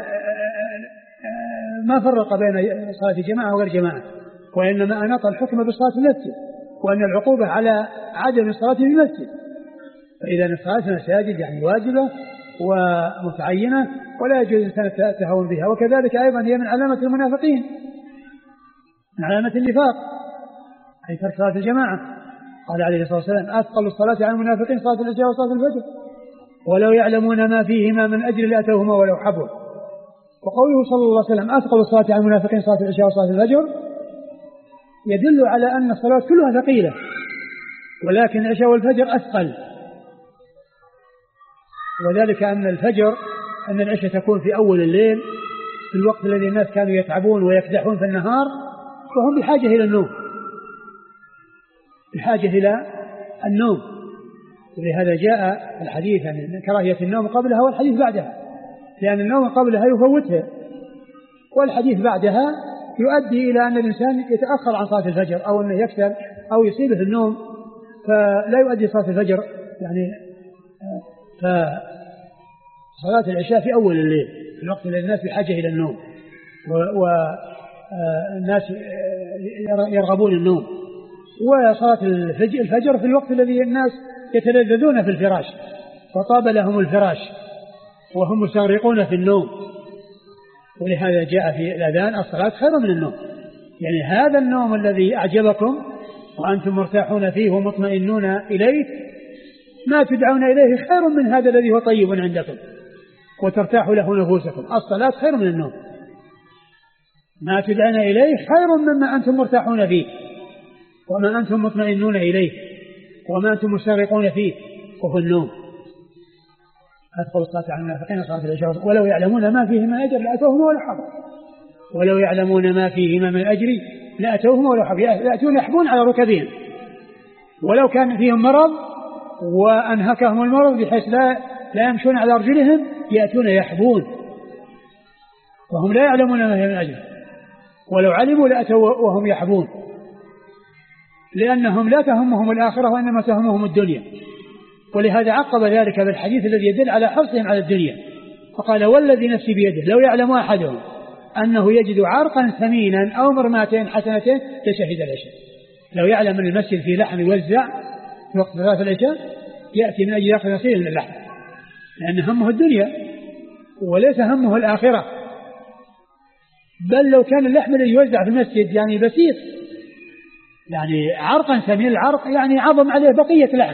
ما فرق بين صلاة الجماعة وغير جماعة، وإنما أناط الحكم بصلاة المسجد، وأن العقوبة على عدم الصلاة في المسجد. فإذا صلاة المساجد يعني واجبة ومتعينة ولا يجوز الإنسان التهاون بها. وكذلك أيضا هي من علامة المنافقين، من علامة النفاق، أي ترك صلاة الجماعة. قال عليه الصلاة والسلام: أثقل الصلاة على المنافقين صلاة العشاء وصلاة الفجر ولو يعلمون ما فيهما من أجر لأتوهما ولو حبوا. وقوله صلى الله عليه وسلم: أثقل الصلاة على المنافقين صلاة العشاء وصلاة الفجر يدل على أن الصلاة كلها ثقيلة، ولكن العشاء والفجر أثقل. وذلك أن العشاء تكون في أول الليل في الوقت الذي الناس كانوا يتعبون ويكدحون في النهار، فهم بحاجة إلى النوم، بحاجة إلى النوم. ولهذا جاء الحديث عن كراهية النوم قبلها والحديث بعدها، لأن النوم قبلها يفوتها، والحديث بعدها يؤدي إلى أن الإنسان يتأخر عن صلاة الفجر أو أنه يكسل أو يصيبه النوم فلا يؤدي صلاة الفجر. يعني فصلاة العشاء في أول الليل في الوقت الذي الناس بحاجة إلى النوم والناس يرغبون النوم، وصلاة الفجر في الوقت الذي الناس يتلذذون في الفراش وطاب لهم الفراش وهم مستغرقون في النوم. ولهذا جاء في الأذان: الصلاة خير من النوم. يعني هذا النوم الذي أعجبكم وأنتم مرتاحون فيه ومطمئنون إليه، ما تدعون إليه خير من هذا الذي هو طيب عندكم وترتاح له نفوسكم. الصلاة خير من النوم، ما تدعون إليه خير مما أنتم مرتاحون فيه وما أنتم مطمئنون إليه وما أنتم مستغرقون فيه، وهو النوم. أدخل الصلاة على المنافقين صلاة العشاء ولو يعلمون ما فيه من أجر لأتوهم ولا حبوا. ولو يعلمون ما فيه من أجر لأتوهم ولا حبوا، يأتون يحبون على ركبهم، ولو كان فيهم مرض وأنهكهم المرض بحيث لا يمشون على أرجلهم يأتون يحبون وهم لا يعلمون ما فيه من أجر، ولو علموا لأتوا وهم يحبون، لأنهم لا تهمهم الآخرة وإنما تهمهم الدنيا. ولهذا عقب ذلك بالحديث الذي يدل على حرصهم على الدنيا، فقال: والذي نفسي بيده لو يعلم أحدهم أنه يجد عرقا ثمينا أو مرماتين حسنتين لشهد العشاء. لو يعلم أن المسجد فيه لحم يوزع في وقت صلاة العشاء يأتي من أجل يأخذ نصيبا من اللحم، لأن همه الدنيا وليس همه الآخرة. بل لو كان اللحم الذي يوزع في المسجد يعني بسيط، يعني عرقا ثمين، العرق يعني عظم عليه بقية لحم،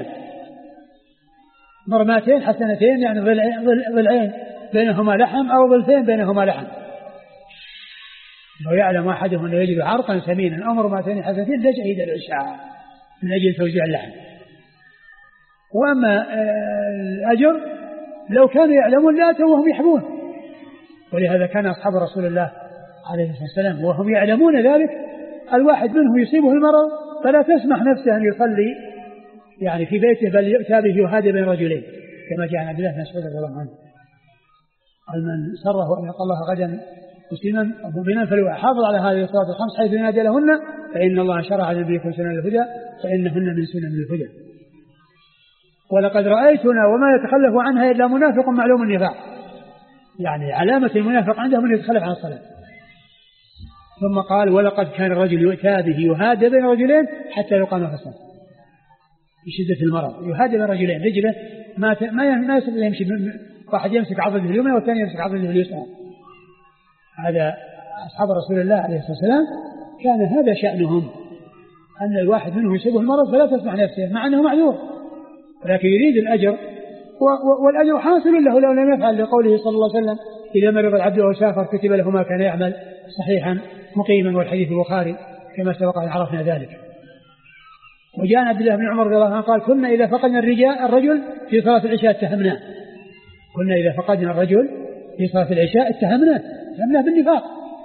مرماتين حسنتين يعني ضلعين بينهما لحم أو ضلفين بينهما لحم. لو يعلم أحدهم أنه يجد عرقا ثمينا أو مرماتين حسنتين لشهد العشاء من أجل توزيع اللحم. وأما الأجر لو كانوا يعلمون لأتوا وهم يحبون. ولهذا كان أصحاب رسول الله عليه الصلاة والسلام وهم يعلمون ذلك الواحد منهم يصيبه المرض فلا تسمح نفسه أن يصلي يعني في بيته، بل يؤتى به يهادى بين رجلين، كما جاء عن عبد الله بن مسعود رضي الله عنه قال: من سره أن يلقى الله غدا مسلما أو مؤمنا فليحافظ على هذه الصلوات الخمس حيث ينادى لهن، فإن الله شرع لنبيكم سنن الهدى فإنهن من سنن الهدى. ولقد رأيتنا وما يتخلف عنها إلا منافق معلوم النفاق، يعني علامة المنافق عندهم أن يتخلف عن الصلاة. ثم قال: ولقد كان الرجل يؤتى به يهادى بين رجلين حتى يقام في الصلاة بشدة المرض، يهادى بين رجلين، رجله ما يستطيع يمشي، واحد يمسك عضده اليمنى والثاني يمسك عضده اليسرى. هذا أصحاب رسول الله عليه الصلاة والسلام كان هذا شأنهم، أن الواحد منهم يصيبه المرض فلا تسمح نفسه مع أنه معذور، ولكن يريد الأجر، والأجر حاصل له لو لم يفعل، لقوله صلى الله عليه وسلم: إذا مرض العبد أو سافر كتب له ما كان يعمل صحيحا مقيما، والحديث البخاري كما سبق أن عرفنا ذلك. وجاء عبد الله بن عمر رضي الله عنه قال: كنا إذا فقدنا الرجل في صلاة العشاء اتهمناه. كنا إذا فقدنا الرجل في صلاة العشاء اتهمناه بالنفاق.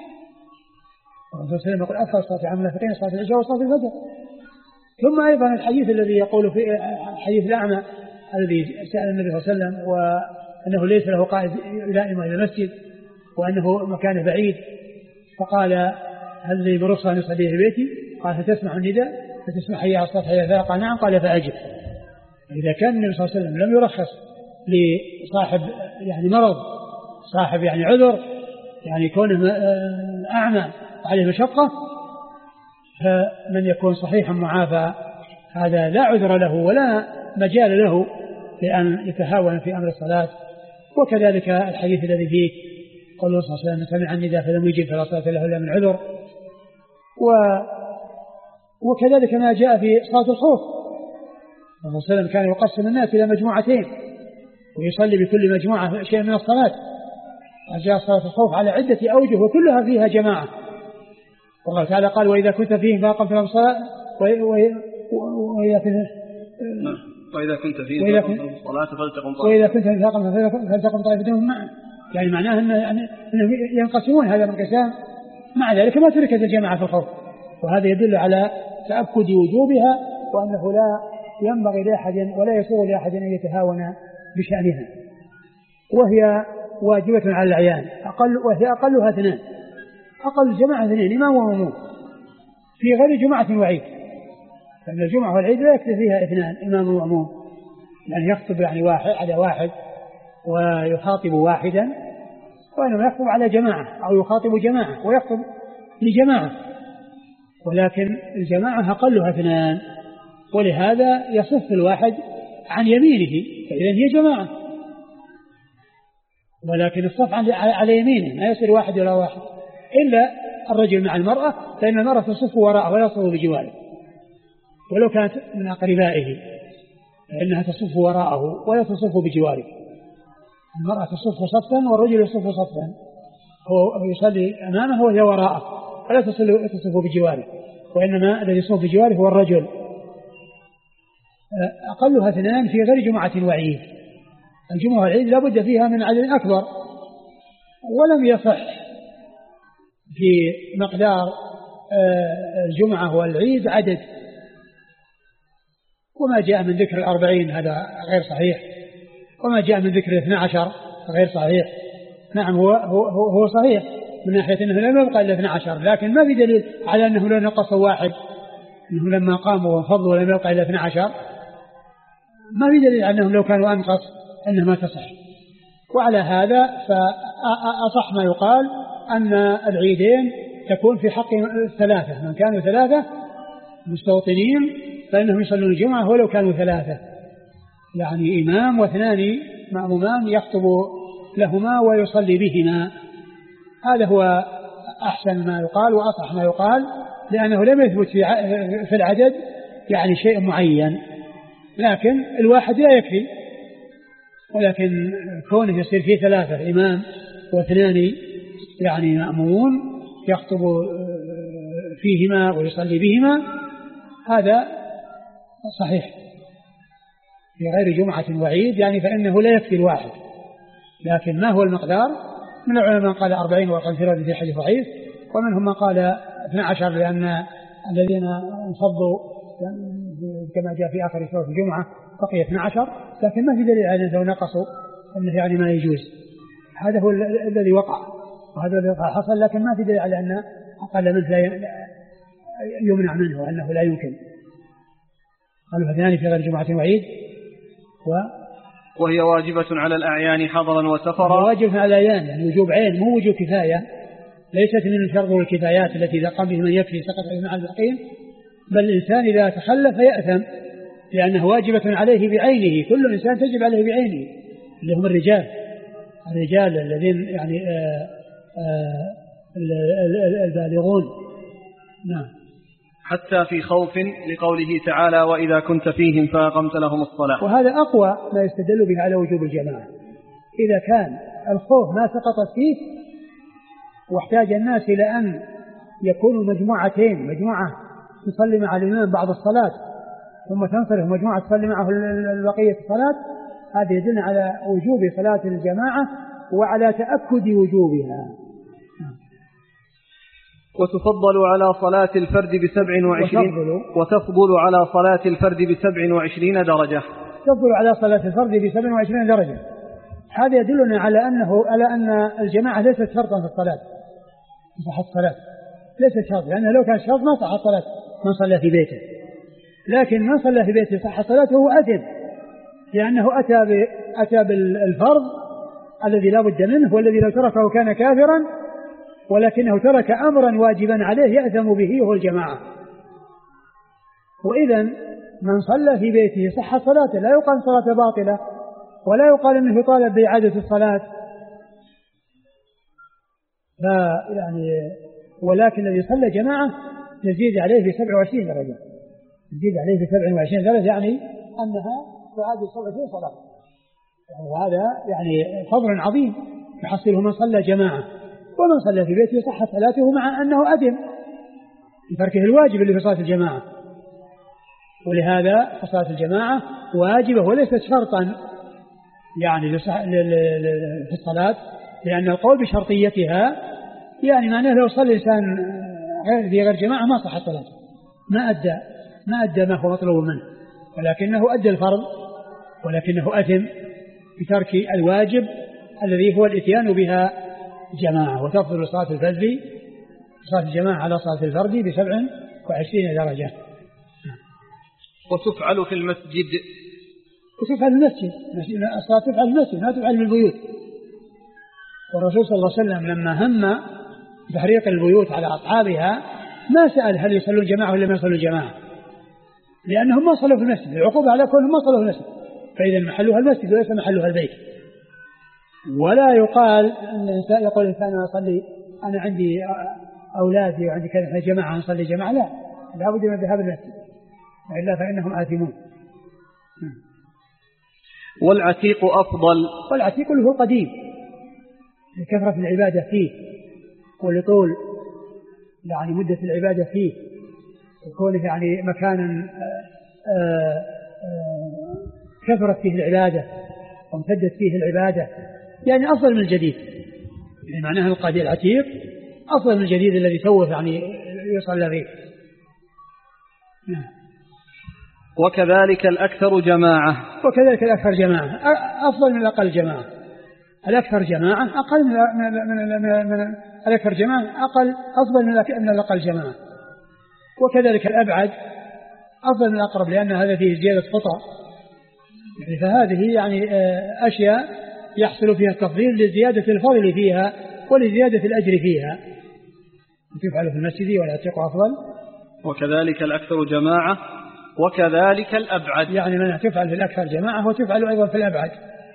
الرسول صلى الله عليه وسلم يقول: أفضل صلاة على المنافقين صلاة العشاء وصلاة الفجر. ثم أيضا الحديث الذي يقول في حديث الأعمى الذي سأل النبي صلى الله عليه وسلم وأنه ليس له قائد يلائم إلى المسجد وأنه مكانه بعيد، فقال: هل لي برخصة أن يصلي في بيتي؟ قال: فتسمع النداء فتسمع حي على الصلاة حي على؟ قال: نعم. قال: فأجب. إذا كان النبي صلى الله عليه وسلم لم يرخص لصاحب يعني مرض، صاحب يعني عذر، يعني كونه أعمى وعليه مشقة، فمن يكون صحيحا معافى هذا لا عذر له ولا مجال له لأن يتهاون في أمر الصلاة وكذلك الحديث الذي فيه قول الله صلى الله عليه وسلم سمع النداء فلم يجب فلا صلاة له إلا من عذر. وكذلك ما جاء في صلاة الخوف، الرسول صلى الله عليه وسلم كان يقسم الناس إلى مجموعتين ويصلي بكل مجموعة شيء من الصلاة، وجاء صلاة الخوف على عدة أوجه وكلها فيها جماعة. والله تعالى قال وإذا كنت فيهم فأقمت لهم الصلاة وإذا كنت فيهم فلتقم طائفة معا، يعني معناه أنه ينقسمون هذا من قسام، مع ذلك ما تركت الجماعة في الخوف، وهذا يدل على تأكد وجوبها وأنه لا ينبغي لأحد ولا يسوغ لأحد أن يتهاون بشأنها، وهي واجبة على الأعيان وهي أقلها 2، أقل الجماعة 2 إمام ومأموم في غير جمعة وعيد، لأن الجمعة والعيد لا يكفي فيها 2 إمام ومأموم، يعني يخطب يعني واحد على واحد ويخاطب واحدا، وإنما يخطب على جماعة أو يخاطب جماعة ويخطب لجماعة، ولكن الجماعة أقلها 2، ولهذا يصف الواحد عن يمينه فإذا هي جماعة، ولكن الصف على يمينه ما يصير واحد ولا واحد، إلا الرجل مع المرأة، فإن المرأة تصف وراءه ولا تصف بجواره، ولو كانت من أقربائه فإنها تصف وراءه ولا تصف بجواره. المرأة تصف صفا والرجل يصف صفا، هو يصلي أمامه وهي وراءه ولا تصف بجواره، وإنما الذي يصف بجواره هو الرجل. أقلها 2 في غير جمعة وعيد، الجمعة والعيد لا بد فيها من عدد أكبر، ولم يصح في مقدار الجمعة والعيد عدد، وما جاء من ذكر 40 هذا غير صحيح، وما جاء من ذكر 12 غير صحيح. نعم هو صحيح من ناحية أنه لم يبقى إلا 12، لكن ما في دليل على أنه لو نقص واحد، أنه لما قاموا وانفضوا ولم يبقى إلا 12، ما في دليل على أنهم لو كانوا أنقص أنه ما تصح. وعلى هذا فأصح ما يقال أن العيدين تكون في حق 3، من كانوا 3 مستوطنين فإنهم يصلون الجمعة ولو كانوا 3، يعني إمام و2 مأمومان يخطب لهما ويصلي بهما. هذا هو أحسن ما يقال وأصح ما يقال، لأنه لم يثبت في العدد يعني شيء معين، لكن الواحد لا يكفي، ولكن كونه يصير فيه 3 إمام و2 يعني مأمون يخطب فيهما ويصلي بهما هذا صحيح في غير جمعة وعيد، يعني فإنه لا يكفي الواحد. لكن ما هو المقدار؟ من العلماء من قال 40 وقال في حديث ضعيف، ومنهم من قال 12، لأن الذين انفضوا كما جاء في آخر سورة الجمعة بقي 12، لكن ما في دليل على أنه نقصوا أنه يعني ما يجوز. هذا هو الذي وقع وهذا الذي حصل، لكن ما في دليل على أن أقل منه لا يمنع منه وأنه لا يمكن. قالوا 2 في غير جمعة وعيد وهي واجبة على الأعيان حضرا وسفرا. واجبة على الأعيان يعني وجوب عين مو وجوب كفاية، ليست من الفرض والكفايات التي إذا قام به من يكفي سقط مع الباقين، بل الإنسان إذا تخلف يأثم لأنه واجبة عليه بعينه، كل إنسان تجب عليه بعينه، اللي هم الرجال الذين يعني البالغون. نعم. حتى في خوف لقوله تعالى وإذا كنت فيهم فأقمت لهم الصلاة. وهذا أقوى ما يستدل به على وجوب الجماعة. إذا كان الخوف ما سقطت فيه واحتاج الناس إلى أن يكونوا مجموعتين، مجموعة تصلي مع الإمام بعض الصلاة ثم تنصرف مجموعة تصلي معه بقية الصلاة، هذا يدل على وجوب صلاة الجماعة وعلى تأكد وجوبها. وتفضل على صلاة الفرد وتفضل على صلاة الفرد ب27 درجة. تفضل على صلاة الفرد ب27 درجة. هذا يدلنا على أن الجماعة ليست شرطا في الصلاة، صحة الصلاة ليست شرط، لأنه لو كان شرط ما صح الصلاة من صلى في بيته، لكن من صلى في بيته صح صلاته هو أثم، لأنه أتى بالفرض الذي لا بد منه، والذي لو تركه كان كافرا، ولكنه ترك أمرا واجبا عليه يأثم به وهو الجماعة. وإذا من صلى في بيته صح صلاته، لا يقال صلاة باطلة ولا يقال أنه يطالب بإعادة الصلاة، يعني ولكن الذي صلى جماعة نزيد عليه ب 27 درجة، نزيد عليه ب 27 درجة، يعني أنها تعادل 27 صلاة. يعني هذا يعني فضل عظيم يحصله من صلى جماعة. ومن صلى في بيته صحت صلاته مع أنه أدم لتركه الواجب اللي في صلاة الجماعة. ولهذا صلاة الجماعة واجبة وليست شرطا يعني في الصلاة، لأن القول بشرطيتها يعني معناه لو صلى الإنسان في غير جماعة ما صحت صلاته، ما أدى ما هو مطلوب منه، ولكنه أدى الفرض، ولكنه أثم بترك الواجب الذي هو الإتيان بها جماعة. وتفضل صلاة الفجر صلاة الجماعة على صلاة الفرد ب 27 درجة. وتفعل في المسجد، وتفعل في المسجد، الصلاة تفعل في المسجد ما تفعل في البيوت. والرسول صلى الله عليه وسلم لما هم تحريق البيوت على أصحابها ما سأل هل يصلون جماعة ولا ما يصلون جماعة، لأنهم ما صلوا في المسجد، العقوبة على كلهم ما صلوا في المسجد، فإذا محلها المسجد وليس محلها البيت. ولا يقال أن الإنسان يقول الإنسان أصلي أنا عندي أولادي وعندي كذا جماعة نصلي جماعة، لا بد من ذهاب المسجد إلا فإنهم آثمون. والعتيق أفضل، والعتيق اللي هو القديم لكثرة العبادة فيه ولطول يعني مدة العبادة فيه، وكونه يعني مكانا كثرت فيه العبادة وامتدت فيه العبادة، يعني أفضل من الجديد. يعني معناها القديم العتيق أفضل من الجديد الذي سوف يعني يصلى فيه. وكذلك الأكثر جماعة، وكذلك الأكثر جماعة أفضل من الأقل جماعة. الأكثر جماعة أقل من الأكثر جماعة أفضل من الأقل جماعة. وكذلك الأبعد أفضل من الأقرب، لأن هذا فيه زيادة خطأ. فهذه يعني أشياء يحصل فيها التفضيل لزيادة الفضل فيها ولزيادة الأجر فيها. تفعل في المسجد والعتيق أفضل. وكذلك الأكثر جماعة وكذلك الأبعد، يعني من تفعل في الأكثر جماعة وتفعل أيضا في الأبعد.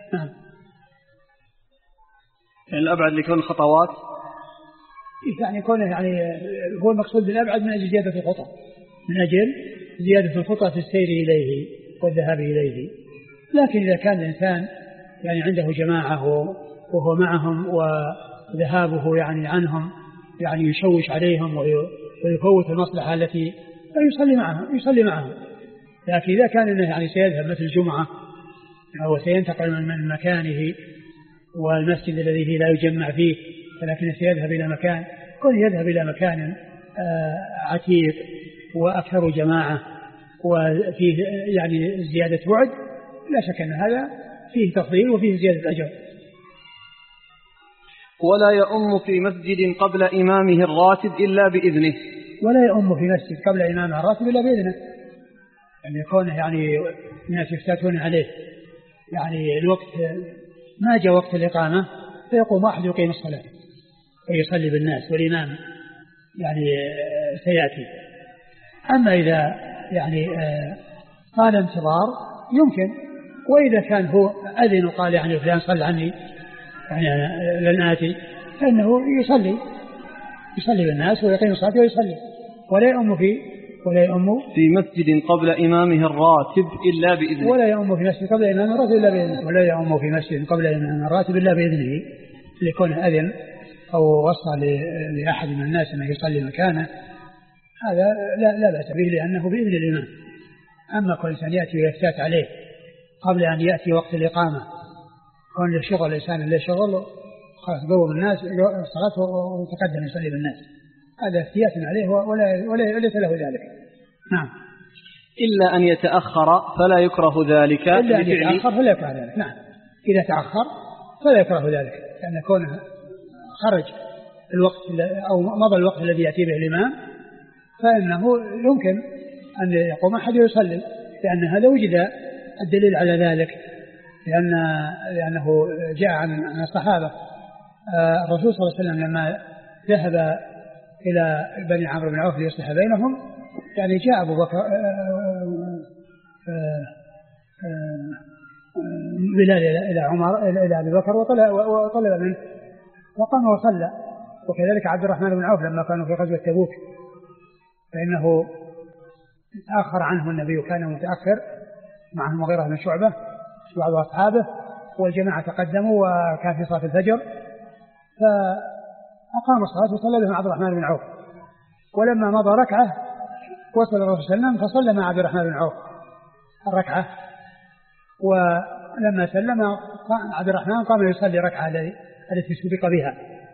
يعني الأبعد لكون خطوات، يعني يكون يعني هو المقصود بالأبعد من أجل زيادة الخطأ، من أجل زيادة الخطأ في السير إليه والذهاب إليه. لكن إذا كان الإنسان يعني عنده جماعة وهو معهم وذهابه يعني عنهم يعني يشوش عليهم ويفوت المصلحة التي يصلي معهم. لكن إذا كان إنه يعني سيذهب مثل الجمعة أو سينتقل من مكانه والمسجد الذي فيه لا يجمع فيه، ولكن سيذهب إلى مكان كون يذهب إلى مكان عتيق وأكثر جماعة وفيه يعني زيادة وعد، لا شك أن هذا فيه تفضيل وفيه زيادة أجر. ولا يؤم في مسجد قبل إمامه الراتب إلا بإذنه، ولا يؤم في مسجد قبل إمامه الراتب إلا بإذنه، يعني يكون يعني الناس يفتاتون عليه، يعني الوقت ما جاء وقت الإقامة فيقوم واحد يقيم الصلاة ويصلي بالناس والإمام يعني سيأتي. أما إذا يعني قال انتظار يمكن، وإذا كان هو أذن وقال يعني فلان صلى عني يعني لن آتي، فإنه يصلي بالناس ويقيم الصلاة ويصلي. ولا يؤم في مسجد قبل إمامه الراتب إلا بإذنه، ولا يؤم في مسجد قبل إمامه الراتب إلا بإذنه، ولا يؤم في مسجد قبل إمامه الراتب إلا بإذنه، ليكون أذن أو وصى لأحد من الناس أنه يصلي مكانه، هذا لا بأس به لأنه بإذن الإمام. أما كل إنسان يأتي ويفتات عليه قبل أن يأتي وقت الإقامة، كون للشغل الإنسان اللي شغل خلاص قوم الناس الصلاة وتقدم يصلي بالناس، هذا افتيات عليه وليس له ذلك. نعم. إلا أن يتأخر فلا يكره ذلك، إلا أن يتأخر فلا يكره ذلك. نعم، إذا تأخر فلا يكره ذلك، لأن كونه خرج الوقت أو مضى الوقت الذي يأتي به الإمام فإنه يمكن أن يقوم أحد يصلي، لأن هذا وجد الدليل على ذلك، لأنه جاء عن الصحابة. الرسول صلى الله عليه وسلم لما ذهب إلى بني عمرو بن عوف ليصلح بينهم، يعني جاء أبو بكر بلال إلى عمر إلى أبي بكر وطلب منه وقام وصلى. وكذلك عبد الرحمن بن عوف لما كانوا في غزوة تبوك فإنه تأخر عنه النبي وكان متأخر معه المغيرة بن شعبة وبعض أصحابه والجماعة تقدموا وكان في صلاة الفجر فأقام الصلاة وصلى بهم عبد الرحمن بن عوف. ولما مضى ركعة وصل الرسول صلى الله عليه وسلم فصلى مع عبد الرحمن بن عوف الركعة. ولما سلم عبد الرحمن قام يصلي ركعة التي سبق بها.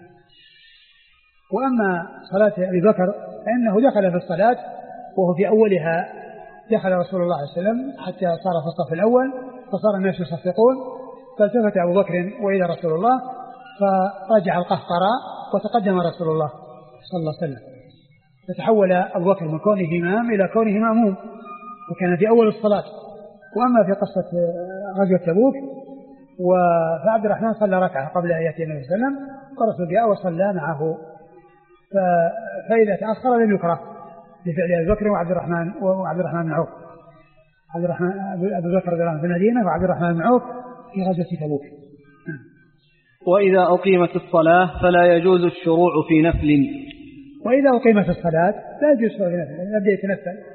وأما صلاة أبي بكر فإنه دخل في الصلاة وهو في أولها دخل رسول الله صلى الله عليه وسلم حتى صار في الصف الأول فصار الناس يصفقون فالتفت أبو بكر وإلى رسول الله فرجع القهقراء وتقدم رسول الله صلى الله عليه وسلم فتحول أبو بكر من كونه إمام إلى كونه مأموم وكان في أول الصلاة. وأما في قصة غزوة تبوك فعبد الرحمن صلى ركعة قبل أن يأتي النبي صلى الله عليه وسلم والرسول جاء وصلى معه فإذا تأخر لم يكره لفعل أبي بكر وعبد الرحمن بن عوف. أبو بكر في المدينة وعبد الرحمن بن عوف في غزوة تبوك. وإذا أقيمت الصلاة فلا يجوز الشروع في نفل. وإذا أقيمت الصلاة لا يجوز الشروع في نفل يبدأ يتنفل.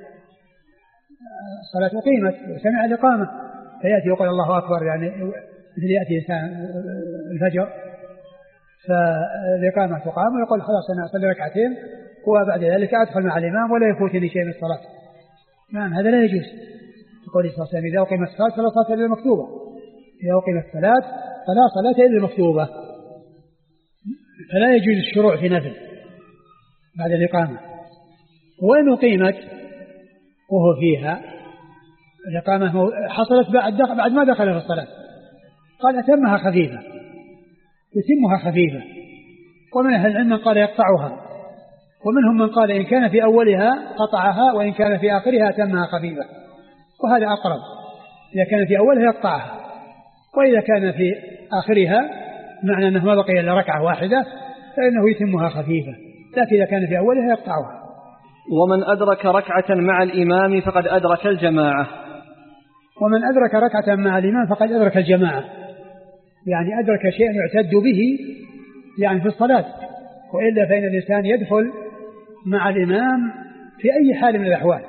الصلاة أقيمت وسمع الإقامة فيأتي يقول الله أكبر يعني مثل يأتي إنسان الفجر فالإقامة تقام ويقول خلاص أنا أصلي ركعتين وبعد ذلك أدخل مع الإمام ولا يفوتني شيء من الصلاة. نعم هذا لا يجوز. يقول صلى الله عليه وسلم إذا أقيمت الصلاة فلا صلاة إلا المكتوبة. إذا أقيمت الصلاة فلا صلاة إلا المكتوبة. فلا يجوز الشروع في نفل بعد الإقامة. وإن أقيمت وهو فيها الإقامة حصلت بعد ما دخل في الصلاة قال أتمها خفيفة يتمها خفيفة. ومن أهل العلم من قال يقطعها ومنهم من قال إن كان في أولها قطعها وإن كان في آخرها أتمها خفيفة وهذا أقرب. إذا كان في أولها يقطعها وإذا كان في آخرها معنى أنه ما بقي إلا ركعة واحدة فإنه يتمها خفيفة لكن إذا كان في أولها يقطعها. ومن أدرك ركعة مع الإمام فقد أدرك الجماعة. ومن أدرك ركعة مع الإمام فقد أدرك الجماعة يعني أدرك شيئا يعتد به يعني في الصلاة. وإلا فإن الإنسان يدخل مع الإمام في أي حال من الأحوال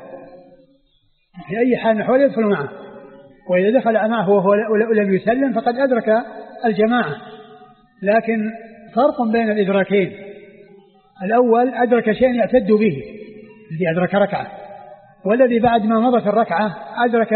في أي حال من الأحوال يدخل معه. وإذا دخل معه وهو لم يسلم فقد أدرك الجماعة. لكن فرق بين الإدراكين الأول أدرك شيئا يعتد به الذي أدرك ركعة والذي بعد ما مضت الركعة أدرك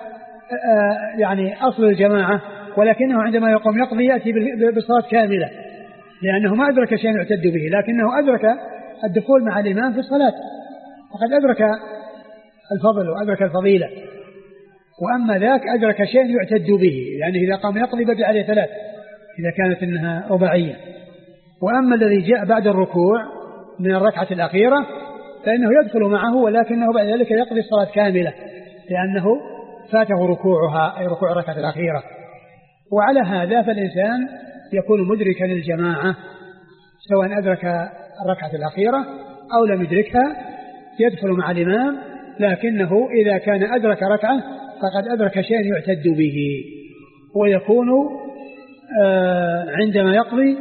يعني أصل الجماعة ولكنه عندما يقوم يقضي يأتي بالصلاة كاملة لأنه ما أدرك شيئا يعتد به لكنه أدرك الدخول مع الإمام في الصلاة فقد أدرك الفضل وأدرك الفضيلة. وأما ذاك أدرك شيئا يعتد به يعني إذا قام يقضي بدأ عليه 3 إذا كانت إنها رباعية. وأما الذي جاء بعد الركوع من الركعة الأخيرة فإنه يدخل معه ولكنه بعد ذلك يقضي الصلاة كاملة لأنه فاته ركوعها أي ركوع الركعة الأخيرة. وعلى هذا فالإنسان يكون مدركا للجماعة سواء أدرك الركعة الأخيرة أو لم يدركها يدخل مع الإمام لكنه إذا كان أدرك ركعة فقد أدرك شيئا يعتد به ويكون عندما يقضي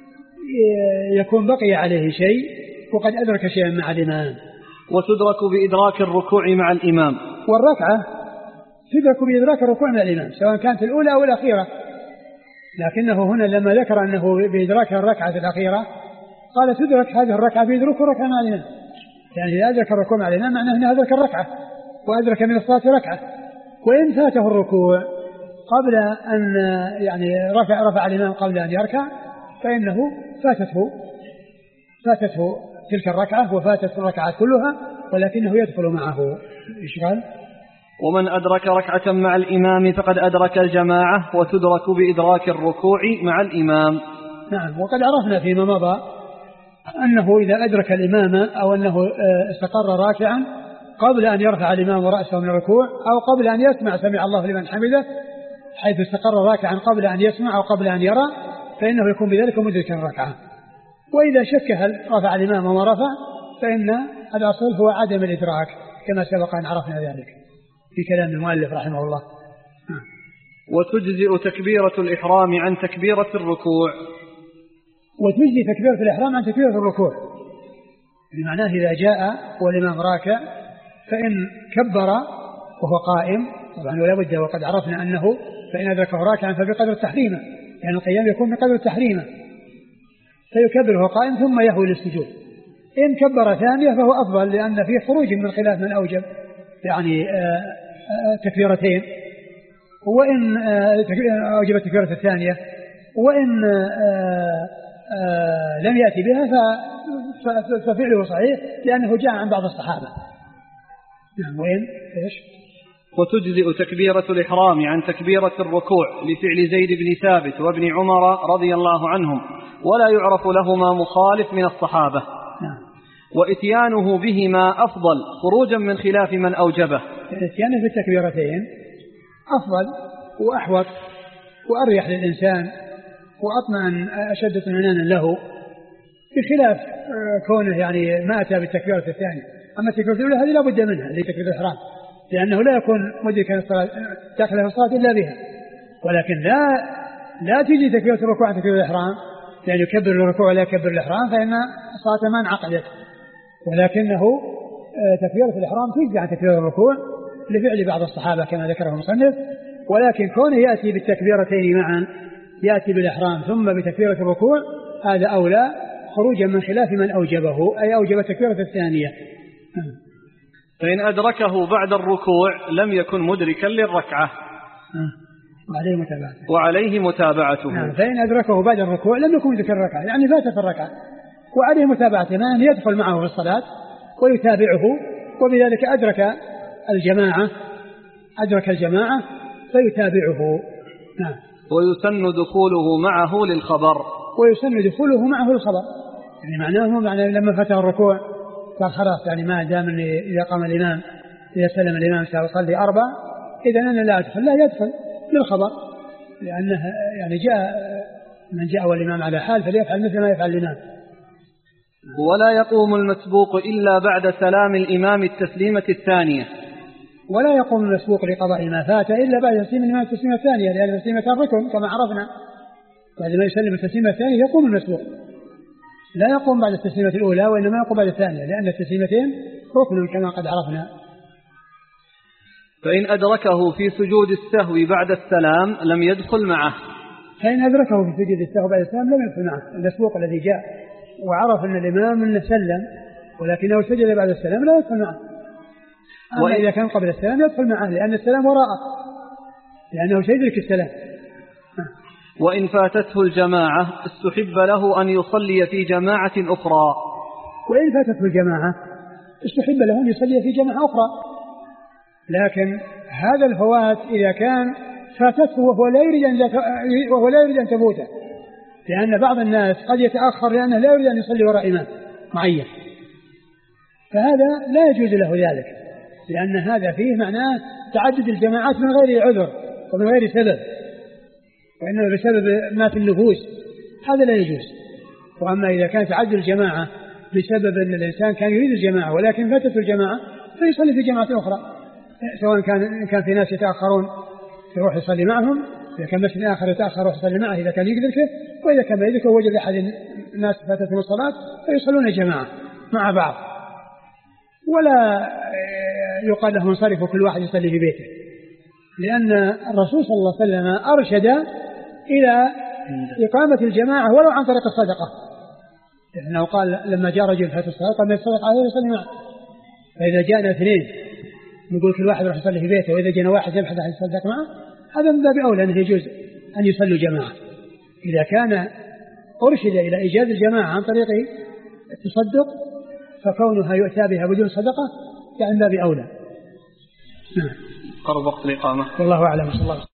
يكون بقي عليه شيء وقد أدرك شيئا مع الإمام. وتدرك بإدراك الركوع مع الإمام. والركعة تدرك بإدراك الركوع مع الإمام سواء كانت الأولى أو الأخيرة لكنه هنا لما ذكر أنه بإدراك الركعة الأخيرة قال تدرك هذه الركعة بإدراك الركعة مع الإمام يعني إذا أدرك الركوع مع الإمام معناه أنه أدرك الركعة وأدرك من الصلاة ركعة. وإن فاته الركوع قبل أن يعني رفع الإمام قبل أن يركع فإنه فاتته تلك الركعة وفاتت الركعات كلها ولكنه يدخل معه. إشغال. ومن أدرك ركعة مع الإمام فقد أدرك الجماعة وتدرك بإدراك الركوع مع الإمام. نعم. وقد عرفنا فيما مضى أنه إذا أدرك الإمام أو أنه استقر راكعا قبل أن يرفع الإمام رأسه من الركوع أو قبل أن يسمع سمع الله لمن حمده حيث استقر راكعا قبل أن يسمع أو قبل أن يرى فإنه يكون بذلك مدركا الركعة. وإذا شك هل رفع الإمام وما رفع فإن الأصل هو عدم الإدراك كما سبق أن عرفنا ذلك في كلام المؤلف رحمه الله. وتجزئ تكبيرة الإحرام عن تكبيرة الركوع. وتجزي تكبيرة الإحرام عن تكبيرة الركوع، بمعناه إذا جاء والإمام راكع فإن كبر وهو قائم، طبعا ولا بد، وقد عرفنا أنه فإن أدركه راكعا فبقدر التحريمة، يعني القيام يكون بقدر التحريمة، فيكبر وهو قائم ثم يهوي للسجود. إن كبر ثانية فهو أفضل، لأن فيه خروج من خلاف من أوجب يعني تكبيرتين، وإن أوجب التكبيرة الثانية، وإن لم يأتي بها ففعله صحيح لأنه جاء عن بعض الصحابة. نعم. وإن إيش؟ وتجزئ تكبيرة الإحرام عن تكبيرة الركوع لفعل زيد بن ثابت وابن عمر رضي الله عنهم، ولا يعرف لهما مخالف من الصحابة. نعم. وإتيانه بهما أفضل خروجا من خلاف من أوجبه. إتيانه بالتكبيرتين أفضل وأحوط وأريح للإنسان وأطمئن أشد اطمئنانا له، بخلاف كونه يعني ما أتى بالتكبيرة الثانية. أما التكبيرة الأولى هذه لا بد منها لتكبيرة الإحرام، لأنه لا يكون مدركا الصلاة داخل في الصلاة إلا بها. ولكن لا تجي تكبيرة الركوع عن تكبيرة الإحرام، يعني يكبر الركوع ولا يكبر الإحرام فإن الصلاة ما انعقدت. ولكنه تكبيرة الإحرام تجزي عن تكبيرة الركوع لفعل بعض الصحابة كما ذكره المصنف. ولكن كونه يأتي بالتكبيرتين معا، يأتي بالإحرام ثم بتكبيرة الركوع، هذا أولى خروجا من خلاف من أوجبه، أي أوجب التكبيرة الثانية. فإن أدركه بعد الركوع لم يكن مدركا للركعة وعليه متابعته. نعم. فإن أدركه بعد الركوع لم يكن مدركا للركعة، يعني فاتت الركعة، وعليه متابعته، ما أن يدخل معه في الصلاة ويتابعه، وبذلك أدرك الجماعة فيتابعه. نعم. ويسن دخوله معه للخبر. يعني معناه لما فتح الركوع قال خلاص، يعني ما دام إذا قام الإمام إذا سلم الإمام سيصلي 4، إذا أنا لا أدخل، لا يدخل للخبر، لأنه يعني من جاء والإمام على حال فليفعل مثل ما يفعل الإمام. ولا يقوم المسبوق إلا بعد سلام الإمام التسليمة الثانية. ولا يقوم المسبوق لقضاء ما فات إلا بعد تسليم الإمام التسليمة الثانية، لأن التسليمة ركن كما عرفنا، بعد ما يسلم التسليمة الثانية يقوم المسبوق، لا يقوم بعد التسليمة الأولى وإنما يقوم بعد الثانية، لأن التسليمتين ركن كما قد عرفنا. فإن أدركه في سجود السهو بعد السلام لم يدخل معه. فإن أدركه في سجود السهو بعد السلام لم يدخل معه، المسبوق الذي جاء وعرف أن الإمام أنه سلم ولكنه سجد بعد السلام لا يدخل معه. وإذا كان قبل السلام يدخل معه، لأن السلام وراءه، لأنه سيدرك السلام. وإن فاتته الجماعة استحب له أن يصلي في جماعة أخرى. وإن فاتته الجماعة استحب له أن يصلي في جماعة أخرى، لكن هذا الفوات إذا كان فاتته وهو لا يريد أن تفوته، لأن بعض الناس قد يتأخر لأنه لا يريد أن يصلي وراء إمام معين، فهذا لا يجوز له ذلك، لأن هذا فيه معناه تعدد الجماعات من غير عذر ومن غير سبب، وإنه بسبب ما في النفوس، هذا لا يجوز. وأما إذا كان تعدد الجماعة بسبب أن الإنسان كان يريد الجماعة ولكن فاتته الجماعة فيصلي في جماعة أخرى، سواء كان في ناس يتأخرون يروح يصلي معهم، إذا كان مسجد آخر يتأخر يروح يصلي معه إذا كان يقدر، وإذا كان ما يقدر وجد أحد الناس فاتته الصلاة فيصلون جماعة مع بعض، ولا يقال لهم انصرفوا كل واحد يصلي في بيته، لأن الرسول صلى الله عليه وسلم أرشد إلى إقامة الجماعة ولو عن طريق الصدقة، لأنه قال لما جاء رجل فات الصلاة قال من الصدقة عليه يصلي معه، فإذا جاءنا اثنين نقول كل واحد يروح يصلي في بيته، وإذا جاءنا واحد يبحث عن يصدق معه، هذا من باب أولى أنه يجوز أن يصلوا جماعة. إذا كان أرشد إلى إيجاد الجماعة عن طريق التصدق فكونها يؤتى بها بدون صدقة يعني من باب أولى. قرب وقت الإقامة. والله أعلم. صلى الله عليه وسلم.